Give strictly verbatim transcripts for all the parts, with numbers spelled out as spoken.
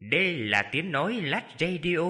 Đây là tiếng nói Lát Radio.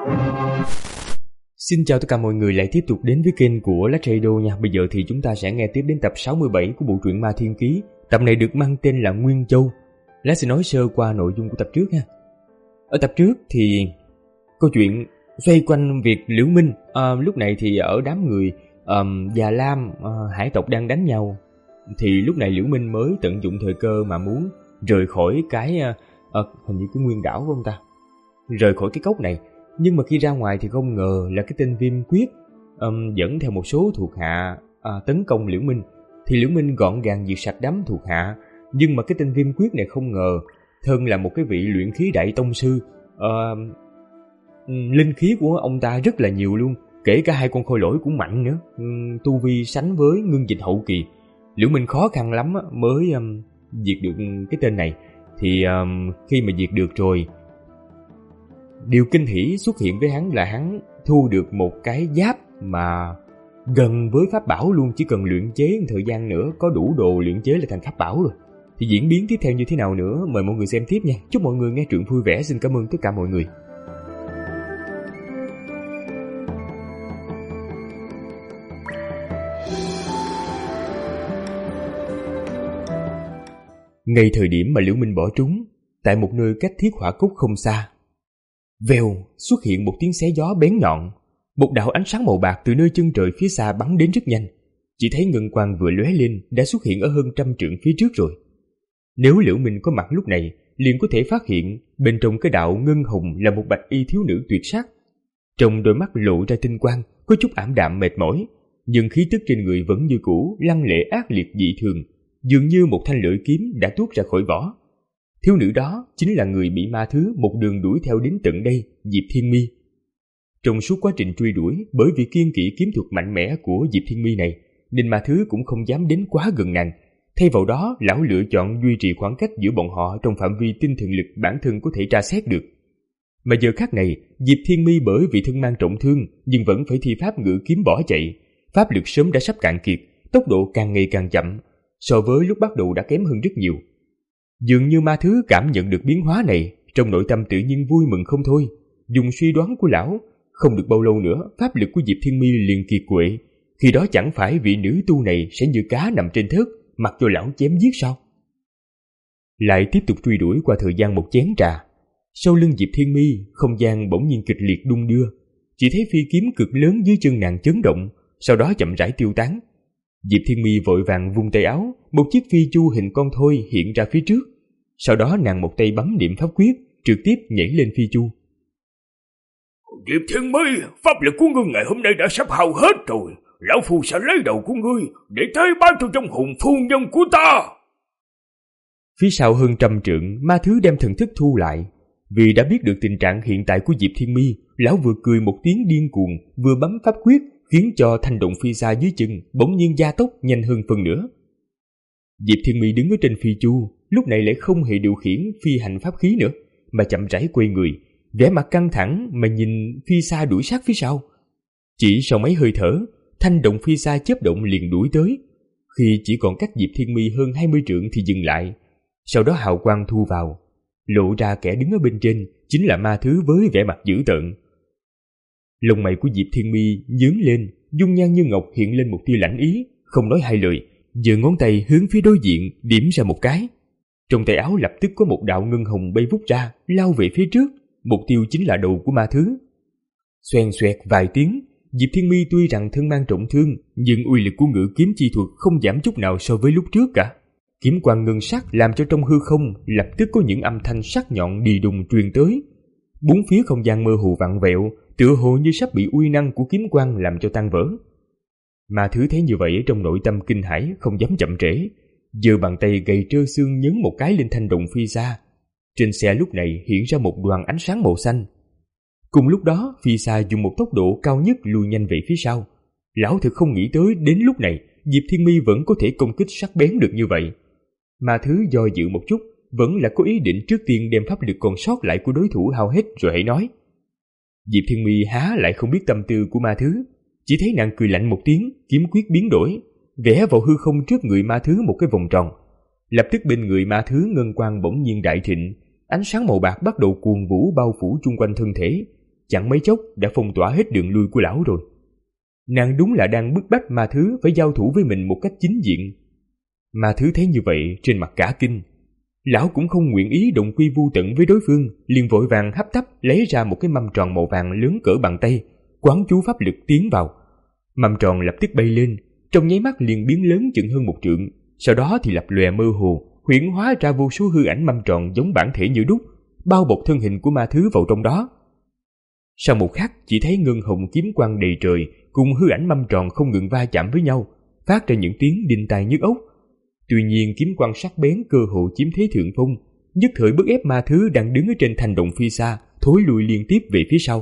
Xin chào tất cả mọi người lại tiếp tục đến với kênh của Lát Radio nha. Bây giờ thì chúng ta sẽ nghe tiếp đến tập sáu mươi bảy của bộ truyện Ma Thiên Ký. Tập này được mang tên là Nguyên Châu. Lát sẽ nói sơ qua nội dung của tập trước nha. Ở tập trước thì câu chuyện xoay quanh việc Liễu Minh. à, Lúc này thì ở đám người um, Già Lam, uh, hải tộc đang đánh nhau. Thì lúc này Liễu Minh mới tận dụng thời cơ mà muốn rời khỏi cái uh, uh, hình như cái nguyên đảo của ông ta, rời khỏi cái cốc này. Nhưng mà khi ra ngoài thì không ngờ là cái tên Viêm Quyết um, dẫn theo một số thuộc hạ uh, tấn công Liễu Minh. Thì Liễu Minh gọn gàng diệt sạch đám thuộc hạ. Nhưng mà cái tên Viêm Quyết này không ngờ thân là một cái vị luyện khí đại tông sư. uh, Linh khí của ông ta rất là nhiều luôn, kể cả hai con khôi lỗi cũng mạnh nữa. um, Tu vi sánh với ngưng dịch hậu kỳ. Liễu Minh khó khăn lắm mới um, diệt được cái tên này. Thì um, khi mà diệt được rồi, điều kinh hỉ xuất hiện với hắn là hắn thu được một cái giáp mà gần với pháp bảo luôn. Chỉ cần luyện chế một thời gian nữa có đủ đồ luyện chế là thành pháp bảo rồi. Thì diễn biến tiếp theo như thế nào nữa mời mọi người xem tiếp nha. Chúc mọi người nghe truyện vui vẻ. Xin cảm ơn tất cả mọi người. Ngay thời điểm mà Liễu Minh bỏ trúng, tại một nơi cách Thiết Hỏa Cốc không xa, vèo xuất hiện một tiếng xé gió bén nhọn. Một đạo ánh sáng màu bạc từ nơi chân trời phía xa bắn đến rất nhanh. Chỉ thấy ngân quang vừa lóe lên đã xuất hiện ở hơn trăm trượng phía trước rồi. Nếu Liễu Minh có mặt lúc này, liền có thể phát hiện bên trong cái đạo ngân hồng là một bạch y thiếu nữ tuyệt sắc. Trong đôi mắt lộ ra tinh quang, có chút ảm đạm mệt mỏi, nhưng khí tức trên người vẫn như cũ, lăng lệ ác liệt dị thường, dường như một thanh lưỡi kiếm đã tuốt ra khỏi vỏ. Thiếu nữ đó chính là người bị ma thứ một đường đuổi theo đến tận đây, Diệp Thiên Mi. Trong suốt quá trình truy đuổi, bởi vì kiêng kỵ kiếm thuật mạnh mẽ của Diệp Thiên Mi này, nên ma thứ cũng không dám đến quá gần nàng. Thay vào đó, lão lựa chọn duy trì khoảng cách giữa bọn họ trong phạm vi tinh thần lực bản thân có thể tra xét được. Mà giờ khắc này, Diệp Thiên Mi bởi vì thân mang trọng thương nhưng vẫn phải thi pháp ngự kiếm bỏ chạy. Pháp lực sớm đã sắp cạn kiệt, tốc độ càng ngày càng chậm, so với lúc bắt đầu đã kém hơn rất nhiều. Dường như ma thứ cảm nhận được biến hóa này, trong nội tâm tự nhiên vui mừng không thôi. Dùng suy đoán của lão, không được bao lâu nữa pháp lực của Diệp Thiên Mi liền kiệt quệ. Khi đó chẳng phải vị nữ tu này sẽ như cá nằm trên thớt, mặc cho lão chém giết sao? Lại tiếp tục truy đuổi qua thời gian một chén trà. Sau lưng Diệp Thiên Mi, không gian bỗng nhiên kịch liệt đung đưa. Chỉ thấy phi kiếm cực lớn dưới chân nàng chấn động, sau đó chậm rãi tiêu tán. Diệp Thiên Mi vội vàng vung tay áo, một chiếc phi chu hình con thoi hiện ra phía trước. Sau đó nàng một tay bấm niệm pháp quyết, trực tiếp nhảy lên phi chu. Diệp Thiên Mi, pháp lực của ngươi ngày hôm nay đã sắp hao hết rồi. Lão phu sẽ lấy đầu của ngươi để tế bái cho trong hồn phu nhân của ta. Phía sau hơn trăm trượng, ma thứ đem thần thức thu lại. Vì đã biết được tình trạng hiện tại của Diệp Thiên Mi, lão vừa cười một tiếng điên cuồng, vừa bấm pháp quyết, khiến cho thanh động phi xa dưới chân bỗng nhiên gia tốc nhanh hơn phần nữa. Diệp Thiên Mi đứng ở trên phi chu, lúc này lại không hề điều khiển phi hành pháp khí nữa, mà chậm rãi quay người, vẻ mặt căng thẳng mà nhìn phi xa đuổi sát phía sau. Chỉ sau mấy hơi thở, thanh động phi xa chớp động liền đuổi tới. Khi chỉ còn cách Diệp Thiên Mi hơn hai mươi trượng thì dừng lại. Sau đó hào quang thu vào, lộ ra kẻ đứng ở bên trên chính là ma thứ với vẻ mặt dữ tợn. Lông mày của Diệp Thiên Mi nhướng lên, dung nhan như ngọc hiện lên một tia lãnh ý, không nói hai lời, giơ ngón tay hướng phía đối diện điểm ra một cái. Trong tay áo lập tức có một đạo ngân hồng bay vút ra, lao về phía trước, mục tiêu chính là đầu của ma thứ. Xoèn xoẹt vài tiếng, Diệp Thiên Mi tuy rằng thân mang trọng thương, nhưng uy lực của ngự kiếm chi thuật không giảm chút nào so với lúc trước cả. Kiếm quang ngân sắc làm cho trong hư không lập tức có những âm thanh sắc nhọn đi đùng truyền tới. Bốn phía không gian mơ hồ vặn vẹo, tựa hồ như sắp bị uy năng của kiếm quang làm cho tan vỡ. Ma thứ thấy như vậy trong nội tâm kinh hãi, không dám chậm trễ, giơ bàn tay gầy trơ xương nhấn một cái lên thanh động phi xa. Trên xe lúc này hiện ra một đoàn ánh sáng màu xanh. Cùng lúc đó, phi xa dùng một tốc độ cao nhất lùi nhanh về phía sau. Lão thực không nghĩ tới đến lúc này Diệp Thiên Mi vẫn có thể công kích sắc bén được như vậy. Ma thứ do dự một chút, vẫn là có ý định trước tiên đem pháp lực còn sót lại của đối thủ hao hết rồi hãy nói. Diệp Thiên Mi há lại không biết tâm tư của ma thứ, chỉ thấy nàng cười lạnh một tiếng, kiếm quyết biến đổi, vẽ vào hư không trước người ma thứ một cái vòng tròn. Lập tức bên người ma thứ ngân quang bỗng nhiên đại thịnh, ánh sáng màu bạc bắt đầu cuồn vũ bao phủ chung quanh thân thể, chẳng mấy chốc đã phong tỏa hết đường lui của lão rồi. Nàng đúng là đang bức bách ma thứ phải giao thủ với mình một cách chính diện. Ma thứ thấy như vậy trên mặt cả kinh. Lão cũng không nguyện ý động quy vu tận với đối phương, liền vội vàng hấp tấp lấy ra một cái mâm tròn màu vàng lớn cỡ bàn tay, quán chú pháp lực tiến vào. Mâm tròn lập tức bay lên, trong nháy mắt liền biến lớn chừng hơn một trượng, sau đó thì lập lòe mơ hồ, huyễn hóa ra vô số hư ảnh mâm tròn giống bản thể như đúc, bao bọc thân hình của ma thứ vào trong đó. Sau một khắc, chỉ thấy ngân hồng kiếm quang đầy trời cùng hư ảnh mâm tròn không ngừng va chạm với nhau, phát ra những tiếng đinh tai nhức óc. Tuy nhiên kiếm quang sắc bén cơ hồ chiếm thế thượng phong, nhất thời bức ép ma thứ đang đứng ở trên thành động phi xa thối lùi liên tiếp về phía sau.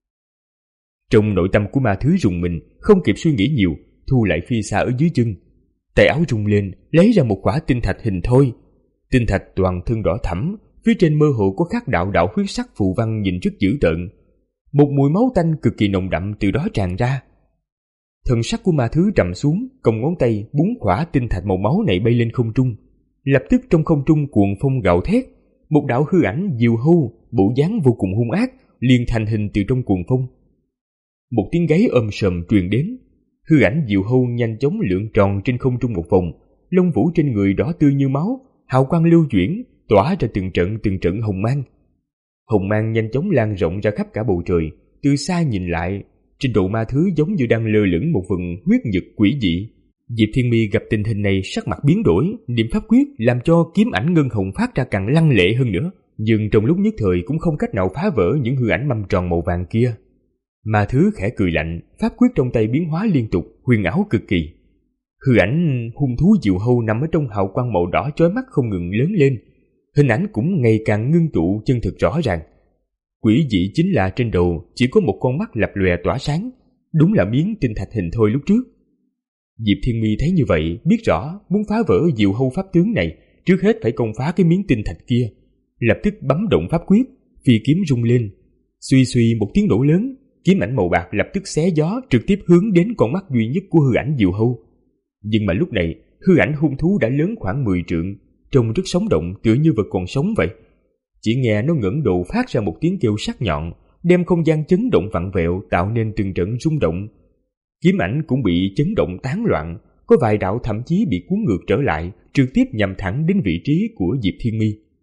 Trong nội tâm của ma thứ rùng mình, không kịp suy nghĩ nhiều, thu lại phi xa ở dưới chân. Tay áo rung lên, lấy ra một quả tinh thạch hình thoi. Tinh thạch toàn thân đỏ thẫm, phía trên mơ hồ có khắc đạo đạo huyết sắc phù văn nhìn rất dữ tợn. Một mùi máu tanh cực kỳ nồng đậm từ đó tràn ra. Thần sắc của ma thứ trầm xuống, cong ngón tay búng khỏa tinh thạch màu máu này bay lên không trung. Lập tức trong không trung cuồng phong gào thét, một đạo hư ảnh diều hâu, bộ dáng vô cùng hung ác, liền thành hình từ trong cuồng phong. Một tiếng gáy ôm sầm truyền đến, hư ảnh diều hâu nhanh chóng lượn tròn trên không trung một vòng, lông vũ trên người đỏ tươi như máu, hào quang lưu chuyển, tỏa ra từng trận từng trận hồng mang. Hồng mang nhanh chóng lan rộng ra khắp cả bầu trời, từ xa nhìn lại, trên đầu ma thứ giống như đang lơ lửng một vầng huyết nhật quỷ dị. Diệp Thiên Mi gặp tình hình này sắc mặt biến đổi, niệm pháp quyết làm cho kiếm ảnh ngân hồng phát ra càng lăng lệ hơn nữa, nhưng trong lúc nhất thời cũng không cách nào phá vỡ những hư ảnh mâm tròn màu vàng kia. Ma thứ khẽ cười lạnh, pháp quyết trong tay biến hóa liên tục, huyền ảo cực kỳ. Hư ảnh hung thú diều hâu nằm ở trong hào quang màu đỏ chói mắt không ngừng lớn lên, hình ảnh cũng ngày càng ngưng tụ chân thực rõ ràng. Quỷ dị chính là trên đầu chỉ có một con mắt lập lòe tỏa sáng, đúng là miếng tinh thạch hình thôi lúc trước. Diệp Thiên Mi thấy như vậy, biết rõ muốn phá vỡ diều hâu pháp tướng này, trước hết phải công phá cái miếng tinh thạch kia. Lập tức bấm động pháp quyết, phi kiếm rung lên, suy suy một tiếng nổ lớn, kiếm ảnh màu bạc lập tức xé gió trực tiếp hướng đến con mắt duy nhất của hư ảnh diều hâu. Nhưng mà lúc này hư ảnh hung thú đã lớn khoảng mười trượng, trông rất sống động, tựa như vật còn sống vậy. Chỉ nghe nó ngẩng đầu phát ra một tiếng kêu sắc nhọn, đem không gian chấn động vặn vẹo, tạo nên từng trận rung động. Kiếm ảnh cũng bị chấn động tán loạn, có vài đạo thậm chí bị cuốn ngược trở lại, trực tiếp nhằm thẳng đến vị trí của Diệp Thiên Mi.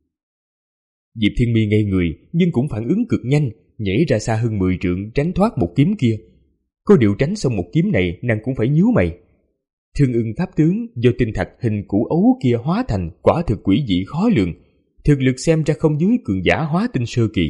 Diệp Thiên Mi ngây người, nhưng cũng phản ứng cực nhanh, nhảy ra xa hơn mười trượng tránh thoát một kiếm kia. Có điều tránh xong một kiếm này, nàng cũng phải nhíu mày. Thương ưng pháp tướng do tinh thạch hình củ ấu kia hóa thành quả thực quỷ dị khó lường, thực lực xem ra không dưới cường giả hóa tinh sơ kỳ.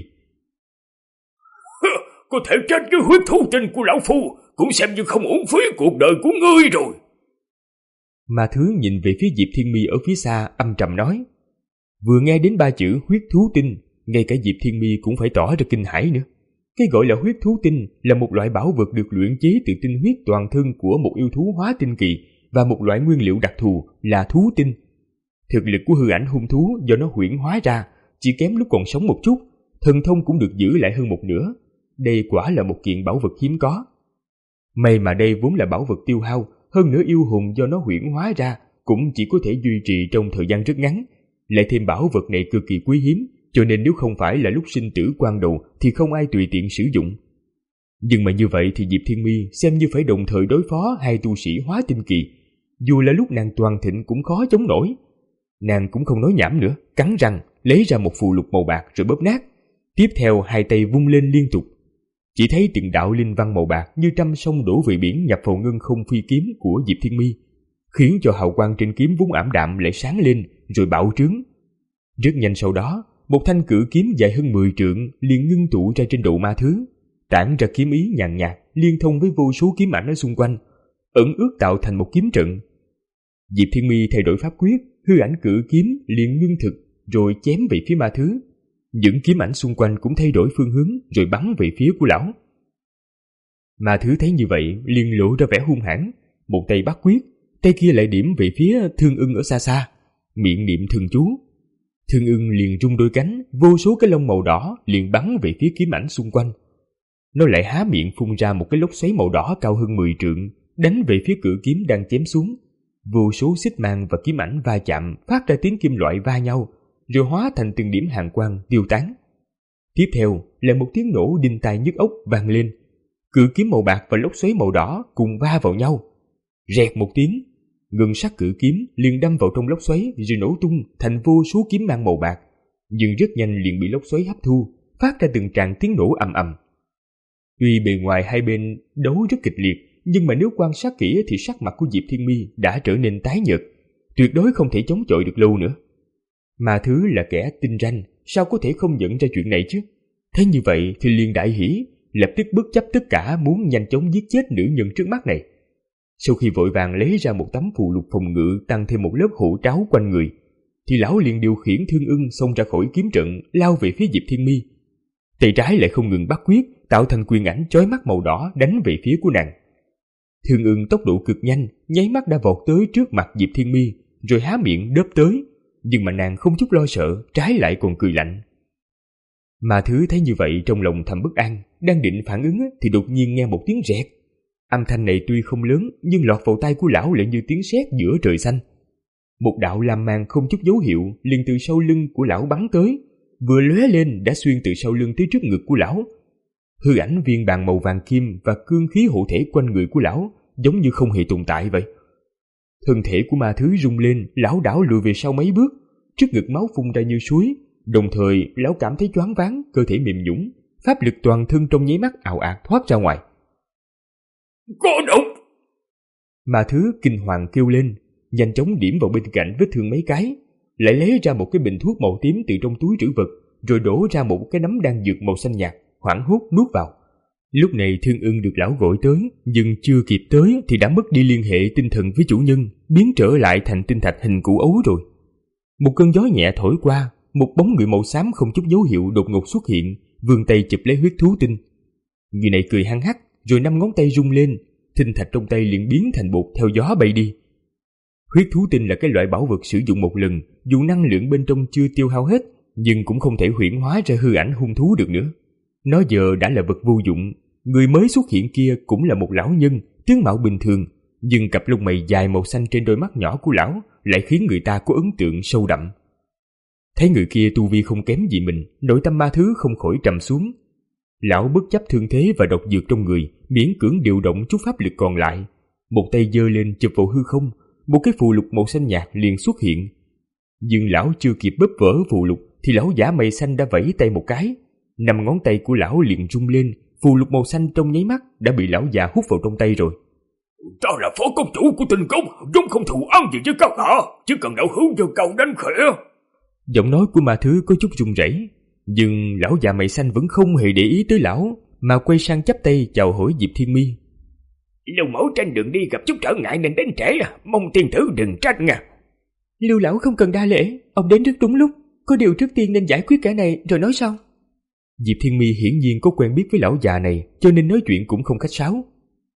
Có thể chết với huyết thú tinh của lão phu, cũng xem như không uổng phí cuộc đời của ngươi rồi. Ma thứ nhìn về phía Diệp Thiên Mi ở phía xa, âm trầm nói. Vừa nghe đến ba chữ huyết thú tinh, ngay cả Diệp Thiên Mi cũng phải tỏ ra kinh hãi nữa. Cái gọi là huyết thú tinh là một loại bảo vật được luyện chế từ tinh huyết toàn thân của một yêu thú hóa tinh kỳ và một loại nguyên liệu đặc thù là thú tinh. Thực lực của hư ảnh hung thú do nó huyễn hóa ra chỉ kém lúc còn sống một chút, thần thông cũng được giữ lại hơn một nửa. Đây quả là một kiện bảo vật hiếm có. May mà đây vốn là bảo vật tiêu hao, hơn nữa yêu hồn do nó huyễn hóa ra cũng chỉ có thể duy trì trong thời gian rất ngắn. Lại thêm bảo vật này cực kỳ quý hiếm, cho nên nếu không phải là lúc sinh tử quan đầu thì không ai tùy tiện sử dụng. Nhưng mà như vậy thì Diệp Thiên Mi xem như phải đồng thời đối phó hai tu sĩ hóa tinh kỳ. Dù là lúc nàng toàn thịnh cũng khó chống nổi. Nàng cũng không nói nhảm nữa, cắn răng lấy ra một phù lục màu bạc rồi bóp nát. Tiếp theo hai tay vung lên liên tục. Chỉ thấy từng đạo linh văn màu bạc như trăm sông đổ về biển nhập vào ngân không phi kiếm của Diệp Thiên Mi, khiến cho hào quang trên kiếm vốn ảm đạm lại sáng lên rồi bạo trướng. Rất nhanh sau đó, một thanh cự kiếm dài hơn mười trượng liền ngưng tụ ra trên đầu ma thứ, tản ra kiếm ý nhàn nhạt liên thông với vô số kiếm ảnh ở xung quanh, ẩn ước tạo thành một kiếm trận. Diệp Thiên Mi thay đổi pháp quyết, hư ảnh cự kiếm liền ngưng thực rồi chém về phía ma thứ. Những kiếm ảnh xung quanh cũng thay đổi phương hướng rồi bắn về phía của lão. Ma thứ thấy như vậy liền lộ ra vẻ hung hãn, một tay bắt quyết, tay kia lại điểm về phía thương ưng ở xa xa, miệng niệm thần chú. Thương ưng liền rung đôi cánh, vô số cái lông màu đỏ liền bắn về phía kiếm ảnh xung quanh. Nó lại há miệng phun ra một cái lốc xoáy màu đỏ cao hơn mười trượng, đánh về phía cự kiếm đang chém xuống. Vô số xích mang và kiếm ảnh va chạm, phát ra tiếng kim loại va nhau, rồi hóa thành từng điểm hàn quang tiêu tán. Tiếp theo là một tiếng nổ đinh tai nhức óc vang lên. Cự kiếm màu bạc và lốc xoáy màu đỏ cùng va vào nhau. Rẹt một tiếng, ngân sắc cự kiếm liền đâm vào trong lốc xoáy rồi nổ tung thành vô số kiếm mang màu bạc, nhưng rất nhanh liền bị lốc xoáy hấp thu, phát ra từng tràng tiếng nổ ầm ầm. Tuy bề ngoài hai bên đấu rất kịch liệt, nhưng mà nếu quan sát kỹ thì sắc mặt của Diệp Thiên Mi đã trở nên tái nhợt, tuyệt đối không thể chống chọi được lâu nữa. Mà Thứ là kẻ tinh ranh, sao có thể không nhận ra chuyện này chứ? Thế như vậy thì liền đại hỉ, lập tức bất chấp tất cả muốn nhanh chóng giết chết nữ nhân trước mắt này. Sau khi vội vàng lấy ra một tấm phù lục phòng ngự tăng thêm một lớp hộ tráo quanh người, thì lão liền điều khiển Thương Ưng xông ra khỏi kiếm trận, lao về phía Diệp Thiên Mi. Tay trái lại không ngừng bắt quyết, tạo thành quyền ảnh chói mắt màu đỏ đánh về phía của nàng. Thương Ưng tốc độ cực nhanh, nháy mắt đã vọt tới trước mặt Diệp Thiên Mi, rồi há miệng đớp tới, nhưng mà nàng không chút lo sợ, trái lại còn cười lạnh. Mà Thứ thấy như vậy trong lòng thầm bất an, đang định phản ứng thì đột nhiên nghe một tiếng rẹt. Âm thanh này tuy không lớn, nhưng lọt vào tai của lão lại như tiếng sét giữa trời xanh. Một đạo lam mang không chút dấu hiệu liền từ sau lưng của lão bắn tới, vừa lóe lên đã xuyên từ sau lưng tới trước ngực của lão. Hư ảnh viên bàn màu vàng kim và cương khí hộ thể quanh người của lão giống như không hề tồn tại vậy. Thân thể của Ma Thứ rung lên, lão đảo lùi về sau mấy bước, trước ngực máu phun ra như suối, đồng thời lão cảm thấy choáng váng, cơ thể mềm nhũn, pháp lực toàn thân trong nháy mắt ào ạt thoát ra ngoài. Có động! Ma Thứ kinh hoàng kêu lên, nhanh chóng điểm vào bên cạnh vết thương mấy cái, lại lấy ra một cái bình thuốc màu tím từ trong túi trữ vật, rồi đổ ra một cái nắm đan dược màu xanh nhạt, hoảng hốt nuốt vào. Lúc này Thương Ưng được lão gọi tới, nhưng chưa kịp tới thì đã mất đi liên hệ tinh thần với chủ nhân, biến trở lại thành tinh thạch hình củ ấu rồi. Một cơn gió nhẹ thổi qua, một bóng người màu xám không chút dấu hiệu đột ngột xuất hiện, vươn tay chụp lấy huyết thú tinh. Người này cười hăng hắc, rồi năm ngón tay rung lên, tinh thạch trong tay liền biến thành bột theo gió bay đi. Huyết thú tinh là cái loại bảo vật sử dụng một lần, dù năng lượng bên trong chưa tiêu hao hết, nhưng cũng không thể huyễn hóa ra hư ảnh hung thú được nữa. Nó giờ đã là vật vô dụng. Người mới xuất hiện kia cũng là một lão nhân, tướng mạo bình thường, nhưng cặp lông mày dài màu xanh trên đôi mắt nhỏ của lão lại khiến người ta có ấn tượng sâu đậm. Thấy người kia tu vi không kém gì mình, nội tâm Ma Thứ không khỏi trầm xuống. Lão bất chấp thương thế và độc dược trong người, miễn cưỡng điều động chút pháp lực còn lại, một tay giơ lên chụp vào hư không, một cái phù lục màu xanh nhạt liền xuất hiện. Nhưng lão chưa kịp bóp vỡ phù lục thì lão giả mày xanh đã vẫy tay một cái, năm ngón tay của lão liền rung lên, phù lục màu xanh trong nháy mắt đã bị lão già hút vào trong tay rồi. Ta là phó công chủ của Tinh Cốc, vốn không thù oán gì với các hạ, chỉ cần đạo hữu giơ cao đánh khẽ. Giọng nói của Ma Thứ có chút run rẩy, nhưng lão già mày xanh vẫn không hề để ý tới lão, mà quay sang chắp tay chào hỏi Diệp Thiên Mi. Lưu mẫu trên đường đi gặp chút trở ngại nên đến trễ, mong tiên tử đừng trách nha. Lưu lão không cần đa lễ, ông đến rất đúng lúc, có điều trước tiên nên giải quyết kẻ này rồi nói sau. Diệp Thiên Mi hiển nhiên có quen biết với lão già này, cho nên nói chuyện cũng không khách sáo.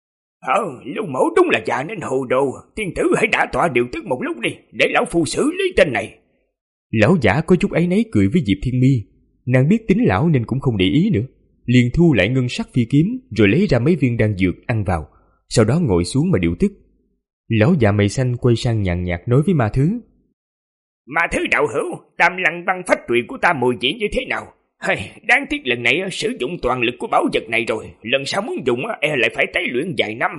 Ờ, Lưu mẫu đúng là già nên hồ đồ, tiên tử hãy đả tọa điều tức một lúc đi, để lão phu xử lý tên này. Lão giả có chút áy náy cười với Diệp Thiên Mi, nàng biết tính lão nên cũng không để ý nữa, liền thu lại ngân sắc phi kiếm rồi lấy ra mấy viên đan dược ăn vào, sau đó ngồi xuống mà điều tức. Lão già mày xanh quay sang nhàn nhạt nói với Ma Thứ. Ma Thứ đạo hữu, tam lăng băng phách trụy của ta mùi vị như thế nào? Hay, đáng tiếc lần này sử dụng toàn lực của bảo vật này rồi, lần sau muốn dùng e lại phải tái luyện vài năm.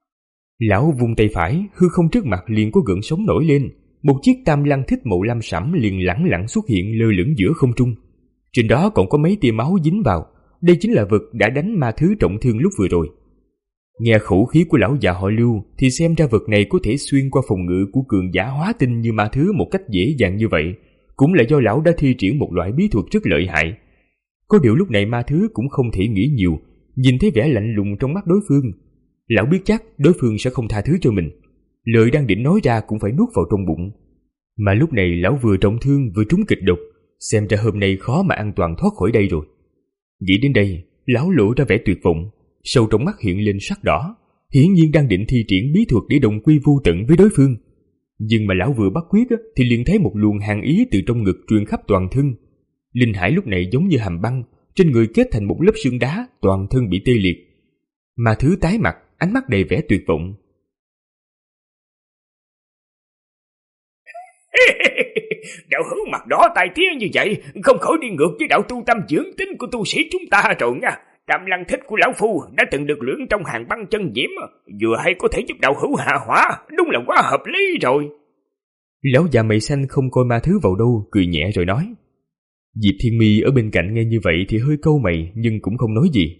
Lão vung tay phải, hư không trước mặt liền có gợn sóng nổi lên, một chiếc tam lăng thích màu lam sẫm liền lẳng lặng xuất hiện lơ lửng giữa không trung. Trên đó còn có mấy tia máu dính vào, đây chính là vật đã đánh Ma Thứ trọng thương lúc vừa rồi. Nghe khẩu khí của lão già họ Lưu thì xem ra vật này có thể xuyên qua phòng ngự của cường giả hóa tinh như Ma Thứ một cách dễ dàng như vậy, cũng là do lão đã thi triển một loại bí thuật rất lợi hại. Có điều lúc này Ma Thứ cũng không thể nghĩ nhiều, nhìn thấy vẻ lạnh lùng trong mắt đối phương, lão biết chắc đối phương sẽ không tha thứ cho mình, lời đang định nói ra cũng phải nuốt vào trong bụng. Mà lúc này lão vừa trọng thương vừa trúng kịch độc, xem ra hôm nay khó mà an toàn thoát khỏi đây rồi. Nghĩ đến đây, lão lộ ra vẻ tuyệt vọng, sâu trong mắt hiện lên sắc đỏ, hiển nhiên đang định thi triển bí thuật để đồng quy vô tận với đối phương. Nhưng mà lão vừa bắt quyết thì liền thấy một luồng hàn ý từ trong ngực truyền khắp toàn thân. Linh hải lúc này giống như hàm băng, trên người kết thành một lớp xương đá, toàn thân bị tê liệt. Ma Thứ tái mặt, ánh mắt đầy vẻ tuyệt vọng. Đạo hữu mặt đỏ tai tía như vậy, không khỏi đi ngược với đạo tu tâm dưỡng tính của tu sĩ chúng ta rồi nha. Tam lăng thích của lão phu đã từng được luyện trong hàng băng chân diễm, vừa hay có thể giúp đạo hữu hạ hỏa, đúng là quá hợp lý rồi. Lão già mày xanh không coi ma thứ vào đâu, cười nhẹ rồi nói. Diệp Thiên Mi ở bên cạnh nghe như vậy thì hơi cau mày nhưng cũng không nói gì.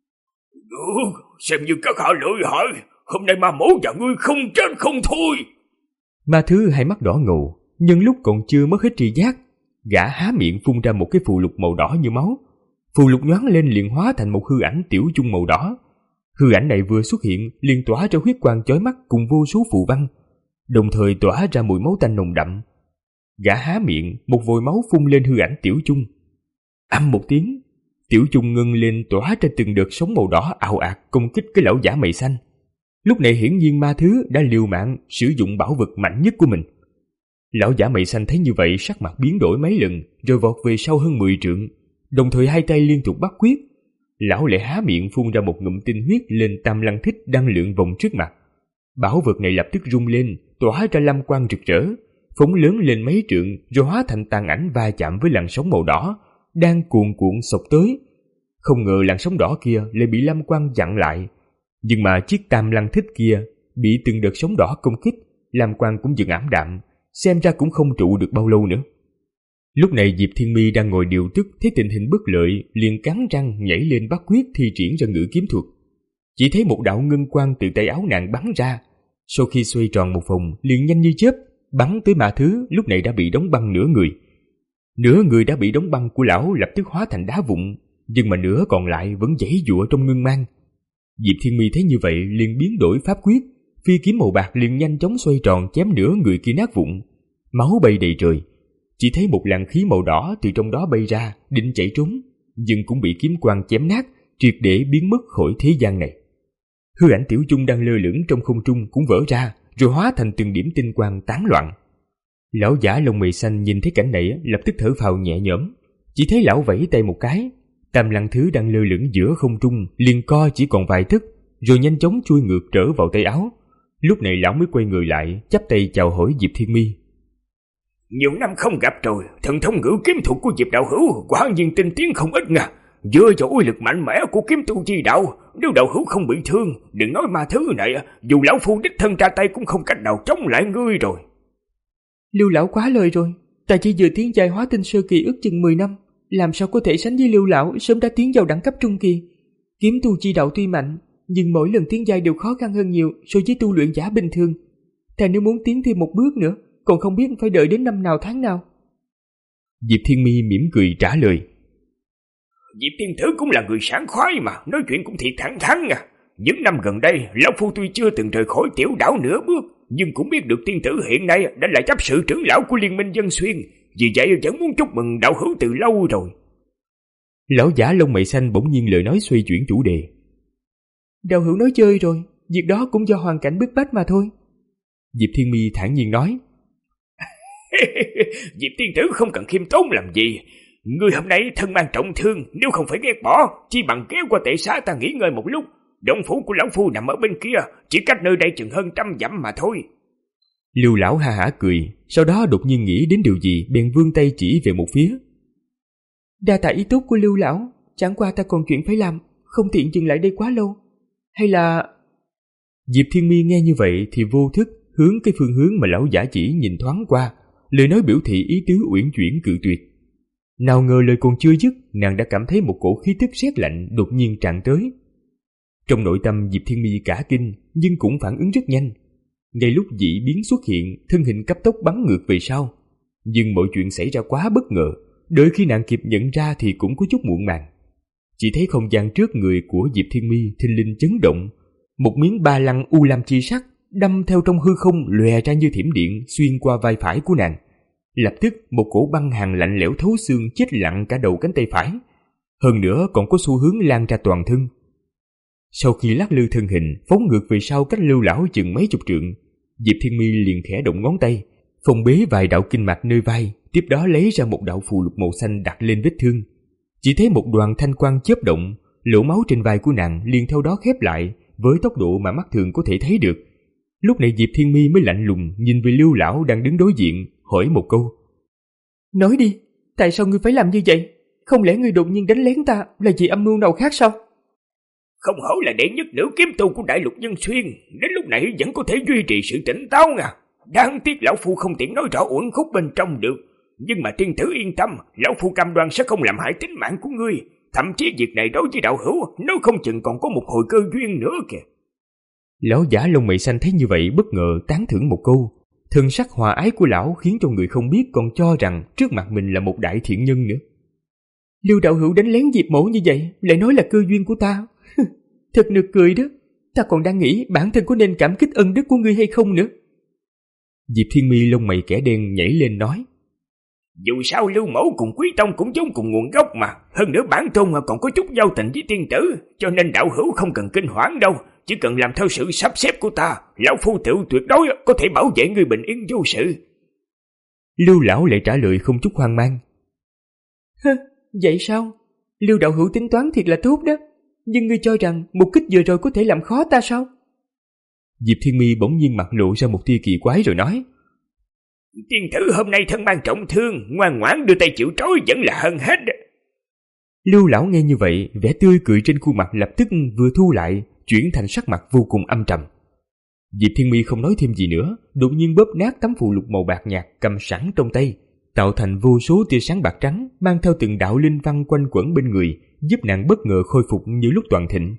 Được, xem như các hạ lợi hại, hôm nay ma mổ và ngươi không chết không thôi. Ma thứ hai mắt đỏ ngầu, nhưng lúc còn chưa mất hết tri giác, gã há miệng phun ra một cái phù lục màu đỏ như máu. Phù lục nhoáng lên liền hóa thành một hư ảnh tiểu chung màu đỏ. Hư ảnh này vừa xuất hiện liền tỏa ra huyết quang chói mắt cùng vô số phù văn, đồng thời tỏa ra mùi máu tanh nồng đậm. Gã há miệng, một vòi máu phun lên hư ảnh tiểu chung. Ầm một tiếng, tiểu chung ngưng lên tỏa ra từng đợt sóng màu đỏ ào ạt công kích cái lão giả mày xanh. Lúc này hiển nhiên ma thứ đã liều mạng sử dụng bảo vật mạnh nhất của mình. Lão giả mày xanh thấy như vậy sắc mặt biến đổi mấy lần rồi vọt về sau hơn mười trượng, đồng thời hai tay liên tục bắt quyết. Lão lại há miệng phun ra một ngụm tinh huyết lên tam lăng thích đang lượn vòng trước mặt. Bảo vật này lập tức rung lên, tỏa ra lam quang rực rỡ, phóng lớn lên mấy trượng rồi hóa thành tàn ảnh va chạm với làn sóng màu đỏ đang cuồn cuộn xộc tới. Không ngờ làn sóng đỏ kia lại bị lam quang chặn lại, nhưng mà chiếc tam lăng thích kia bị từng đợt sóng đỏ công kích, lam quang cũng dần ảm đạm, xem ra cũng không trụ được bao lâu nữa. Lúc này Diệp Thiên Mi đang ngồi điều tức, thấy tình hình bất lợi liền cắn răng nhảy lên bắt quyết thi triển ra ngự kiếm thuật. Chỉ thấy một đạo ngân quang từ tay áo nàng bắn ra, sau khi xoay tròn một vòng liền nhanh như chớp bắn tới ma thứ lúc này đã bị đóng băng nửa người. Nửa người đã bị đóng băng của lão lập tức hóa thành đá vụn, nhưng mà nửa còn lại vẫn giãy giụa trong ngưng mang. Diệp Thiên Mi thấy như vậy liền biến đổi pháp quyết, phi kiếm màu bạc liền nhanh chóng xoay tròn chém nửa người kia nát vụn, máu bay đầy trời. Chỉ thấy một làn khí màu đỏ từ trong đó bay ra, định chạy trốn, nhưng cũng bị kiếm quang chém nát, triệt để biến mất khỏi thế gian này. Hư ảnh tiểu chung đang lơ lửng trong không trung cũng vỡ ra, rồi hóa thành từng điểm tinh quang tán loạn. Lão giả lông mày xanh nhìn thấy cảnh này lập tức thở phào nhẹ nhõm. Chỉ thấy lão vẫy tay một cái, tam lăng thứ đang lơ lửng giữa không trung liền co chỉ còn vài tấc, rồi nhanh chóng chui ngược trở vào tay áo. Lúc này lão mới quay người lại, chắp tay chào hỏi Diệp Thiên Mi. Nhiều năm không gặp rồi, thần thông ngữ kiếm thuật của Diệp đạo hữu quả nhiên tinh tiến không ít nha. Dựa vào uy lực mạnh mẽ của kiếm tu chi đạo, nếu đạo hữu không bị thương, đừng nói ma thứ này, dù lão phu đích thân ra tay cũng không cách nào chống lại ngươi rồi. Lưu lão quá lời rồi, ta chỉ vừa tiến giai hóa tinh sơ kỳ ước chừng mười năm, làm sao có thể sánh với Lưu lão sớm đã tiến vào đẳng cấp trung kỳ. Kiếm tu chi đạo tuy mạnh, nhưng mỗi lần tiến giai đều khó khăn hơn nhiều so với tu luyện giả bình thường. Ta nếu muốn tiến thêm một bước nữa, còn không biết phải đợi đến năm nào tháng nào. Diệp Thiên Mi mỉm cười trả lời. Diệp tiên tử cũng là người sảng khoái mà, nói chuyện cũng thiệt thẳng thắn à. Những năm gần đây, lão phu tuy chưa từng rời khỏi tiểu đảo nửa bước, nhưng cũng biết được tiên tử hiện nay đã là chấp sự trưởng lão của Liên minh Dân Xuyên, vì vậy vẫn muốn chúc mừng đạo hữu từ lâu rồi. Lão giả lông mày xanh bỗng nhiên lời nói xoay chuyển chủ đề. Đạo hữu nói chơi rồi, việc đó cũng do hoàn cảnh bức bách mà thôi. Diệp Thiên Mi thản nhiên nói. Diệp tiên tử không cần khiêm tốn làm gì. Ngươi hôm nay thân mang trọng thương, nếu không phải ghét bỏ, chỉ bằng kéo qua tệ xá ta nghỉ ngơi một lúc. Động phủ của lão phu nằm ở bên kia, chỉ cách nơi đây chừng hơn trăm dặm mà thôi. Lưu lão ha hả cười, sau đó đột nhiên nghĩ đến điều gì, bèn vươn tay chỉ về một phía. Đa tạ ý tốt của Lưu lão, chẳng qua ta còn chuyện phải làm, không tiện dừng lại đây quá lâu. Hay là... Diệp Thiên Mi nghe như vậy thì vô thức hướng cái phương hướng mà lão giả chỉ nhìn thoáng qua, lời nói biểu thị ý tứ uyển chuyển cự tuyệt. Nào ngờ lời còn chưa dứt, nàng đã cảm thấy một cổ khí tức rét lạnh đột nhiên tràn tới. Trong nội tâm Diệp Thiên Mi cả kinh, nhưng cũng phản ứng rất nhanh. Ngay lúc dị biến xuất hiện, thân hình cấp tốc bắn ngược về sau. Nhưng mọi chuyện xảy ra quá bất ngờ, đợi khi nàng kịp nhận ra thì cũng có chút muộn màng. Chỉ thấy không gian trước người của Diệp Thiên Mi thình lình chấn động, một miếng ba lăng u lam chi sắc đâm theo trong hư không lòe ra như thiểm điện xuyên qua vai phải của nàng. Lập tức một cổ băng hàn lạnh lẽo thấu xương chết lặng cả đầu cánh tay phải, hơn nữa còn có xu hướng lan ra toàn thân. Sau khi lắc lư thân hình phóng ngược về sau cách Lưu lão chừng mấy chục trượng, Diệp Thiên Mi liền khẽ động ngón tay phong bế vài đạo kinh mạch nơi vai, tiếp đó lấy ra một đạo phù lục màu xanh đặt lên vết thương. Chỉ thấy một đoàn thanh quang chớp động, lỗ máu trên vai của nàng liền theo đó khép lại với tốc độ mà mắt thường có thể thấy được. Lúc này Diệp Thiên Mi mới lạnh lùng nhìn về Lưu lão đang đứng đối diện, hỏi một câu. Nói đi, tại sao ngươi phải làm như vậy? Không lẽ ngươi đột nhiên đánh lén ta là vì âm mưu nào khác sao? Không hổ là đệ nhất nữ kiếm tu của đại lục Nhân Xuyên, đến lúc này vẫn có thể duy trì sự tỉnh táo nha. Đáng tiếc lão phu không tiện nói rõ uẩn khúc bên trong được, nhưng mà tiên tử yên tâm, lão phu cam đoan sẽ không làm hại tính mạng của ngươi. Thậm chí việc này đối với đạo hữu, nó không chừng còn có một hồi cơ duyên nữa kìa. Lão giả lông mày xanh thấy như vậy bất ngờ tán thưởng một câu. Thân sắc hòa ái của lão khiến cho người không biết còn cho rằng trước mặt mình là một đại thiện nhân nữa. Lưu đạo hữu đánh lén Diệp mỗ như vậy, lại nói là cơ duyên của ta. Thật nực cười đó, ta còn đang nghĩ bản thân có nên cảm kích ân đức của ngươi hay không nữa. Diệp Thiên Mi lông mày kẻ đen nhảy lên nói. Dù sao Lưu mẫu cùng Quý tông cũng giống cùng nguồn gốc mà, hơn nữa bản tôn còn có chút giao tình với tiên tử, cho nên đạo hữu không cần kinh hoảng đâu, chỉ cần làm theo sự sắp xếp của ta, lão phu tự tuyệt đối có thể bảo vệ người bình yên vô sự. Lưu lão lại trả lời không chút hoang mang. Hơ, vậy sao? Lưu đạo hữu tính toán thiệt là tốt đó, nhưng ngươi cho rằng một kích vừa rồi có thể làm khó ta sao? Diệp Thiên Mi bỗng nhiên mặt lộ ra một tia kỳ quái rồi nói. Tiên tử hôm nay thân mang trọng thương, ngoan ngoãn đưa tay chịu trói vẫn là hơn hết. Lưu lão nghe như vậy, vẻ tươi cười trên khuôn mặt lập tức vừa thu lại, chuyển thành sắc mặt vô cùng âm trầm. Diệp Thiên Mi không nói thêm gì nữa, đột nhiên bóp nát tấm phù lục màu bạc nhạt cầm sẵn trong tay, tạo thành vô số tia sáng bạc trắng mang theo từng đạo linh văn quanh quẩn bên người, giúp nàng bất ngờ khôi phục như lúc toàn thịnh.